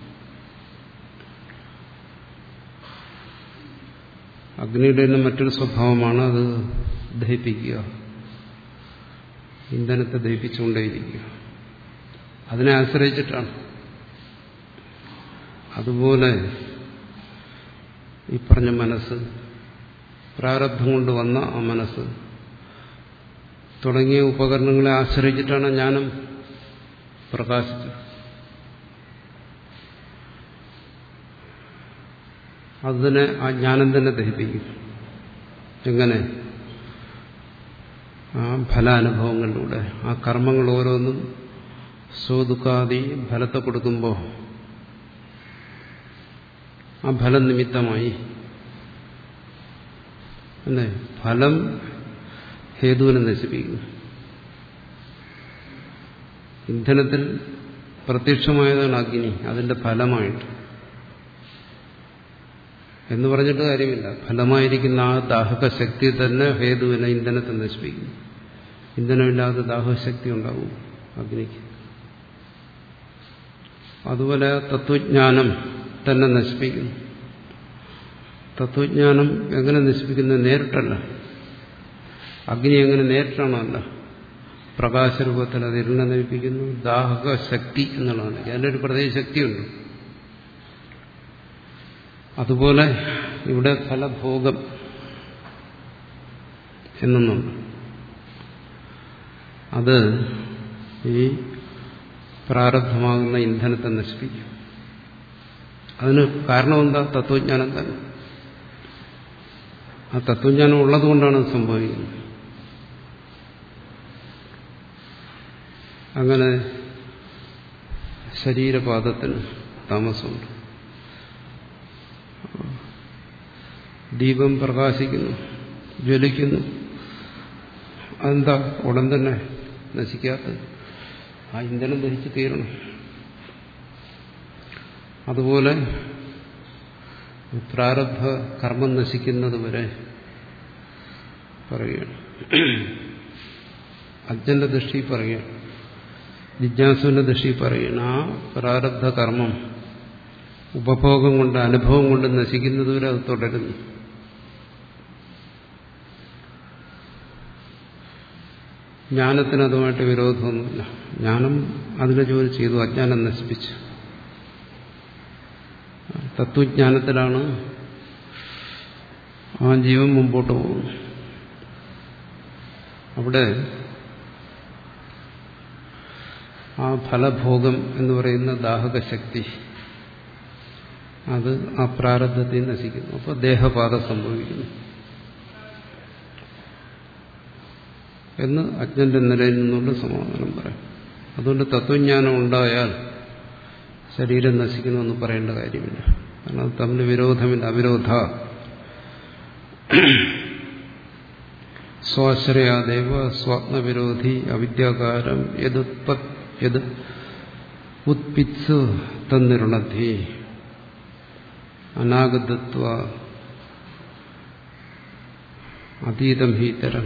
അഗ്നിയുടെ തന്നെ മറ്റൊരു സ്വഭാവമാണ് അത് ദഹിപ്പിക്കുക, ഇന്ധനത്തെ ദഹിപ്പിച്ചുകൊണ്ടേയിരിക്കുക. അതിനെ ആശ്രയിച്ചിട്ടാണ്. അതുപോലെ ഈ പറഞ്ഞ മനസ്സ്, പ്രാരബ്ധം കൊണ്ട് വന്ന ആ മനസ്സ് തുടങ്ങിയ ഉപകരണങ്ങളെ ആശ്രയിച്ചിട്ടാണ് ജ്ഞാനം പ്രകാശിച്ചത്. അതിനെ ആ ജ്ഞാനം തന്നെ ദഹിപ്പിക്കും. എങ്ങനെ? ആ ഫലാനുഭവങ്ങളിലൂടെ. ആ കർമ്മങ്ങൾ ഓരോന്നും സുഖദുഃഖാദി ഫലത്തെ കൊടുക്കുമ്പോൾ ആ ഫലം നിമിത്തമായി അല്ലേ ഫലം ഹേതുവിനെ നശിപ്പിക്കും. ഇന്ധനത്തിൽ പ്രത്യക്ഷമായതാണ് അഗ്നി, അതിന്റെ ഫലമായിട്ട് എന്ന് പറഞ്ഞിട്ട് കാര്യമില്ല. ഫലമായിരിക്കുന്ന ആ ദാഹക ശക്തി തന്നെ ഹേതുവിനെ, ഇന്ധനത്തെ നശിപ്പിക്കും. ഇന്ധനമില്ലാതെ ദാഹശക്തി ഉണ്ടാവും അഗ്നിക്ക്. അതുപോലെ തത്വജ്ഞാനം തന്നെ നശിപ്പിക്കുന്നു. തത്വജ്ഞാനം എങ്ങനെ നശിപ്പിക്കുന്നത്? നേരിട്ടല്ല. അഗ്നി എങ്ങനെ നേരിട്ടാണോ? അല്ല. പ്രകാശരൂപത്തിൽ അത് ഇരുളിനെ നയിപ്പിക്കുന്നു. ദാഹകശക്തി എന്നുള്ളതാണ്. അതിനൊരു പ്രത്യേക ശക്തിയുണ്ട്. അതുപോലെ ഇവിടെ ഫലഭോഗം എന്നൊന്നുണ്ട്. അത് ഈ പ്രാരബ്ധമാകുന്ന ഇന്ധനത്തെ നശിപ്പിക്കും. അതിന് കാരണം എന്താ? തത്വജ്ഞാനം തന്നെ. ആ തത്വജ്ഞാനം ഉള്ളതുകൊണ്ടാണ് അത് സംഭവിക്കുന്നത്. അങ്ങനെ ശരീരപാദത്തിന് താമസമുണ്ട്. ദീപം പ്രകാശിക്കുന്നു, ജ്വലിക്കുന്നു. അതെന്താ ഉടൻ തന്നെ നശിക്കാത്തത്? ആ ഇന്ധനം ദഹിച്ച് തീരണം. അതുപോലെ പ്രാരബ്ധ കർമ്മം നശിക്കുന്നത് വരെ പറയുകയാണ്. അജ്ഞന്റെ ദൃഷ്ടി പറയുകയാണ്, ജിജ്ഞാസുവിന്റെ ദൃഷ്ടി പറയുകയാണ്. ആ പ്രാരബ്ധ കർമ്മം ഉപഭോഗം കൊണ്ട്, അനുഭവം കൊണ്ട് നശിക്കുന്നതുവരെ അത് തുടരുന്നു. ജ്ഞാനത്തിന് അതുമായിട്ട് വിരോധമൊന്നുമില്ല. ജ്ഞാനം അതിനെ ജോലി ചെയ്തു, അജ്ഞാനം നശിപ്പിച്ചു. തത്വജ്ഞാനത്തിലാണ് ആ ജീവൻ മുമ്പോട്ട് പോകുന്നത്. അവിടെ ആ ഫലഭോഗം എന്ന് പറയുന്ന ദാഹകശക്തി അത് ആ പ്രാരബ്ധത്തെ നശിക്കുന്നു. അപ്പോൾ ദേഹപാത സംഭവിക്കുന്നു എന്ന് അജ്ഞന്റെ നിലയിൽ നിന്നുള്ള സമാധാനം പറയാം. അതുകൊണ്ട് തത്വജ്ഞാനം ഉണ്ടായാൽ ശരീരം നശിക്കണമെന്ന് പറയേണ്ട കാര്യമില്ല. കാരണം അത് തമ്മിൽ വിരോധമില്ല. അവിരോധ സ്വാശ്രയാദേവ സ്വാത്മവിരോധി അവിദ്യാകാരം യത് ഉത്പിത്സു തന്നിരുണധി അനാഗതത്വ അതീതം ഹീതരം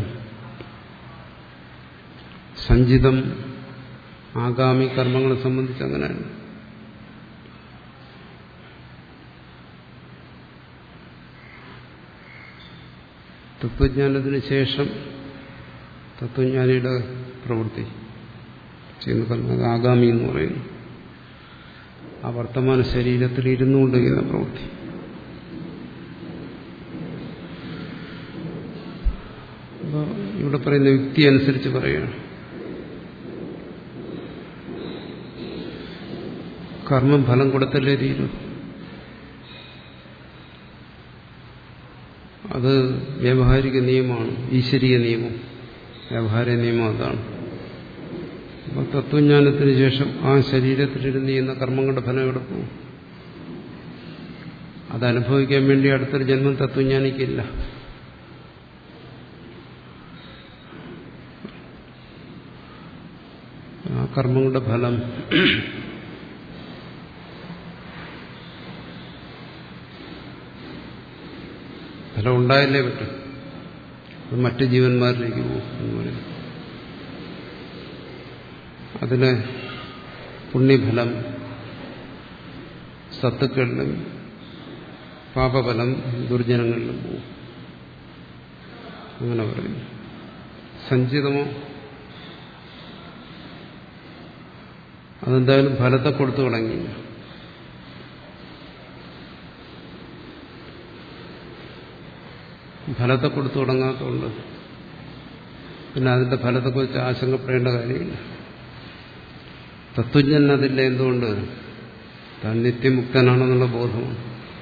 സഞ്ചിതം. ആഗാമി കർമ്മങ്ങളെ സംബന്ധിച്ച് അങ്ങനെയാണ്. തത്വജ്ഞാനത്തിന് ശേഷം തത്വജ്ഞാനിയുടെ പ്രവൃത്തി ചെയ്യുന്ന കർമ്മം ആഗാമി എന്ന് പറയുന്നു. ആ വർത്തമാന ശരീരത്തിൽ ഇരുന്നുകൊണ്ട് ചെയ്യുന്ന പ്രവൃത്തി. അപ്പോൾ ഇവിടെ പറയുന്ന യുക്തി അനുസരിച്ച് പറയുകയാണ്. കർമ്മം ഫലം കൊടുത്തല്ലേ തീരൂ. അത് വ്യാവഹാരിക നിയമമാണ്, ഈശ്വരീയ നിയമം. വ്യാവഹാരിക നിയമം അതാണ്. അപ്പോൾ തത്വജ്ഞാനത്തിന് ശേഷം ആ ശരീരത്തിലിരുന്ന് ചെയ്യുന്ന കർമ്മങ്ങളുടെ ഫലം എവിടെ പോകും? അതനുഭവിക്കാൻ വേണ്ടി അടുത്തൊരു ജന്മം തത്വജ്ഞാനിക്കില്ല. ആ കർമ്മങ്ങളുടെ ഫലം ഫലം ഉണ്ടായല്ലേ പറ്റും. അത് മറ്റ് ജീവന്മാരിലേക്ക് പോകും എന്ന് പറയും. അതിന് പുണ്യഫലം സത്തുക്കളിലും പാപഫലം ദുർജനങ്ങളിലും പോകും. അങ്ങനെ പറയുന്നു. സഞ്ചിതമോ അതെന്തായാലും ഫലത്തെ കൊടുത്തു തുടങ്ങിയില്ല. ഫലത്തെ കൊടുത്തു തുടങ്ങാത്തതുകൊണ്ട് പിന്നെ അതിന്റെ ഫലത്തെക്കുറിച്ച് ആശങ്കപ്പെടേണ്ട കാര്യമില്ല. തത്വജ്ഞൻ അതില്ല. എന്തുകൊണ്ട്? താൻ നിത്യമുക്തനാണെന്നുള്ള ബോധമാണ്.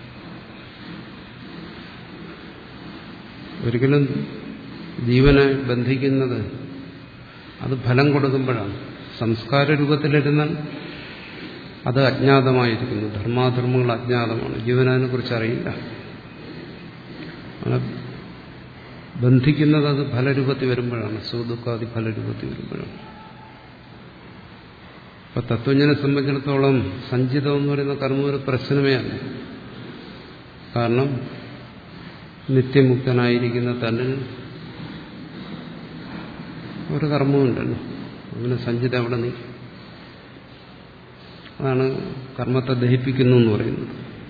ഒരിക്കലും ജീവനെ ബന്ധിക്കുന്നത് അത് ഫലം കൊടുക്കുമ്പോഴാണ്. സംസ്കാര രൂപത്തിലിരുന്നാൽ അത് അജ്ഞാതമായിരിക്കുന്നു. ധർമാധർമ്മങ്ങൾ അജ്ഞാതമാണ്. ജീവനതിനെ കുറിച്ച് അറിയില്ല. ബന്ധിക്കുന്നത് അത് ഫലരൂപത്തിൽ വരുമ്പോഴാണ്. സുഖദുഃഖാദി ഫലരൂപത്തിൽ വരുമ്പോഴാണ്. അപ്പൊ തത്വജ്ഞനെ സംബന്ധിച്ചിടത്തോളം സഞ്ചിതം എന്ന് പറയുന്ന കർമ്മം ഒരു പ്രശ്നമേ അല്ല. കാരണം നിത്യമുക്തനായിരിക്കുന്ന തന്നിൽ ഒരു കർമ്മമുണ്ടല്ലോ. അങ്ങനെ സഞ്ചിതം അവിടെ നീ അതാണ് കർമ്മത്തെ ദഹിപ്പിക്കുന്നു എന്ന് പറയുന്നത്.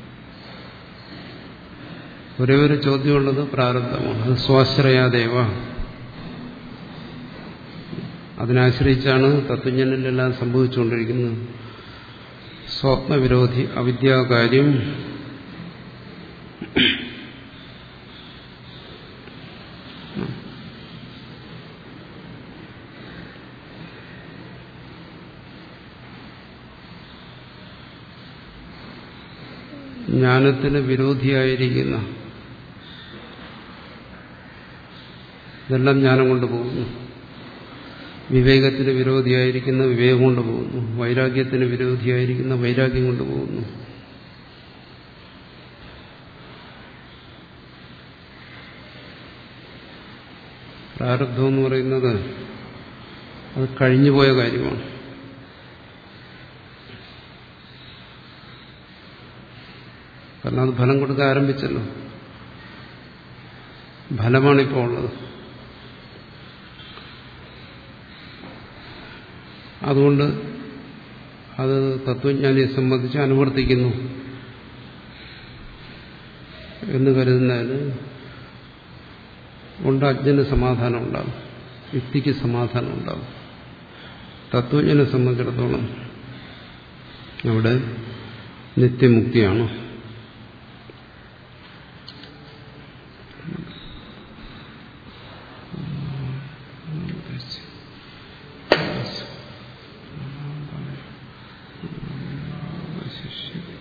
ഒരേ ഒരു ചോദ്യമുള്ളത് പ്രാരബ്ധമാണ്. അത് സ്വാശ്രയാദേവ, അതിനാശ്രയിച്ചാണ് തത്വജ്ഞാനിലെല്ലാം സംഭവിച്ചുകൊണ്ടിരിക്കുന്നത്. സ്വപ്നവിരോധി അവിദ്യാകാര്യം ജ്ഞാനത്തിന് വിരോധിയായിരിക്കുന്ന ഇതെല്ലാം ജ്ഞാനം കൊണ്ട് പോകുന്നു. വിവേകത്തിന് വിരോധിയായിരിക്കുന്ന വിവേകം കൊണ്ട് പോകുന്നു. വൈരാഗ്യത്തിന് വിരോധിയായിരിക്കുന്ന വൈരാഗ്യം കൊണ്ട് പോകുന്നു. പ്രാരബ്ധം എന്ന് പറയുന്നത് അത് കഴിഞ്ഞുപോയ കാര്യമാണ്. കാരണം അത് ഫലം കൊടുക്കാൻ ആരംഭിച്ചല്ലോ. ഫലമാണിപ്പോൾ ഉള്ളത്. അതുകൊണ്ട് അത് തത്വജ്ഞാനിയെ സംബന്ധിച്ച് അനുവർത്തിക്കുന്നു എന്ന് കരുതുന്നതിന് കൊണ്ട് അജ്ഞന് സമാധാനം ഉണ്ടാകും, യുക്തിക്ക് സമാധാനം ഉണ്ടാകും. തത്വജ്ഞനെ സംബന്ധിച്ചിടത്തോളം അവിടെ നിത്യമുക്തിയാണ്. ശിഷ്യ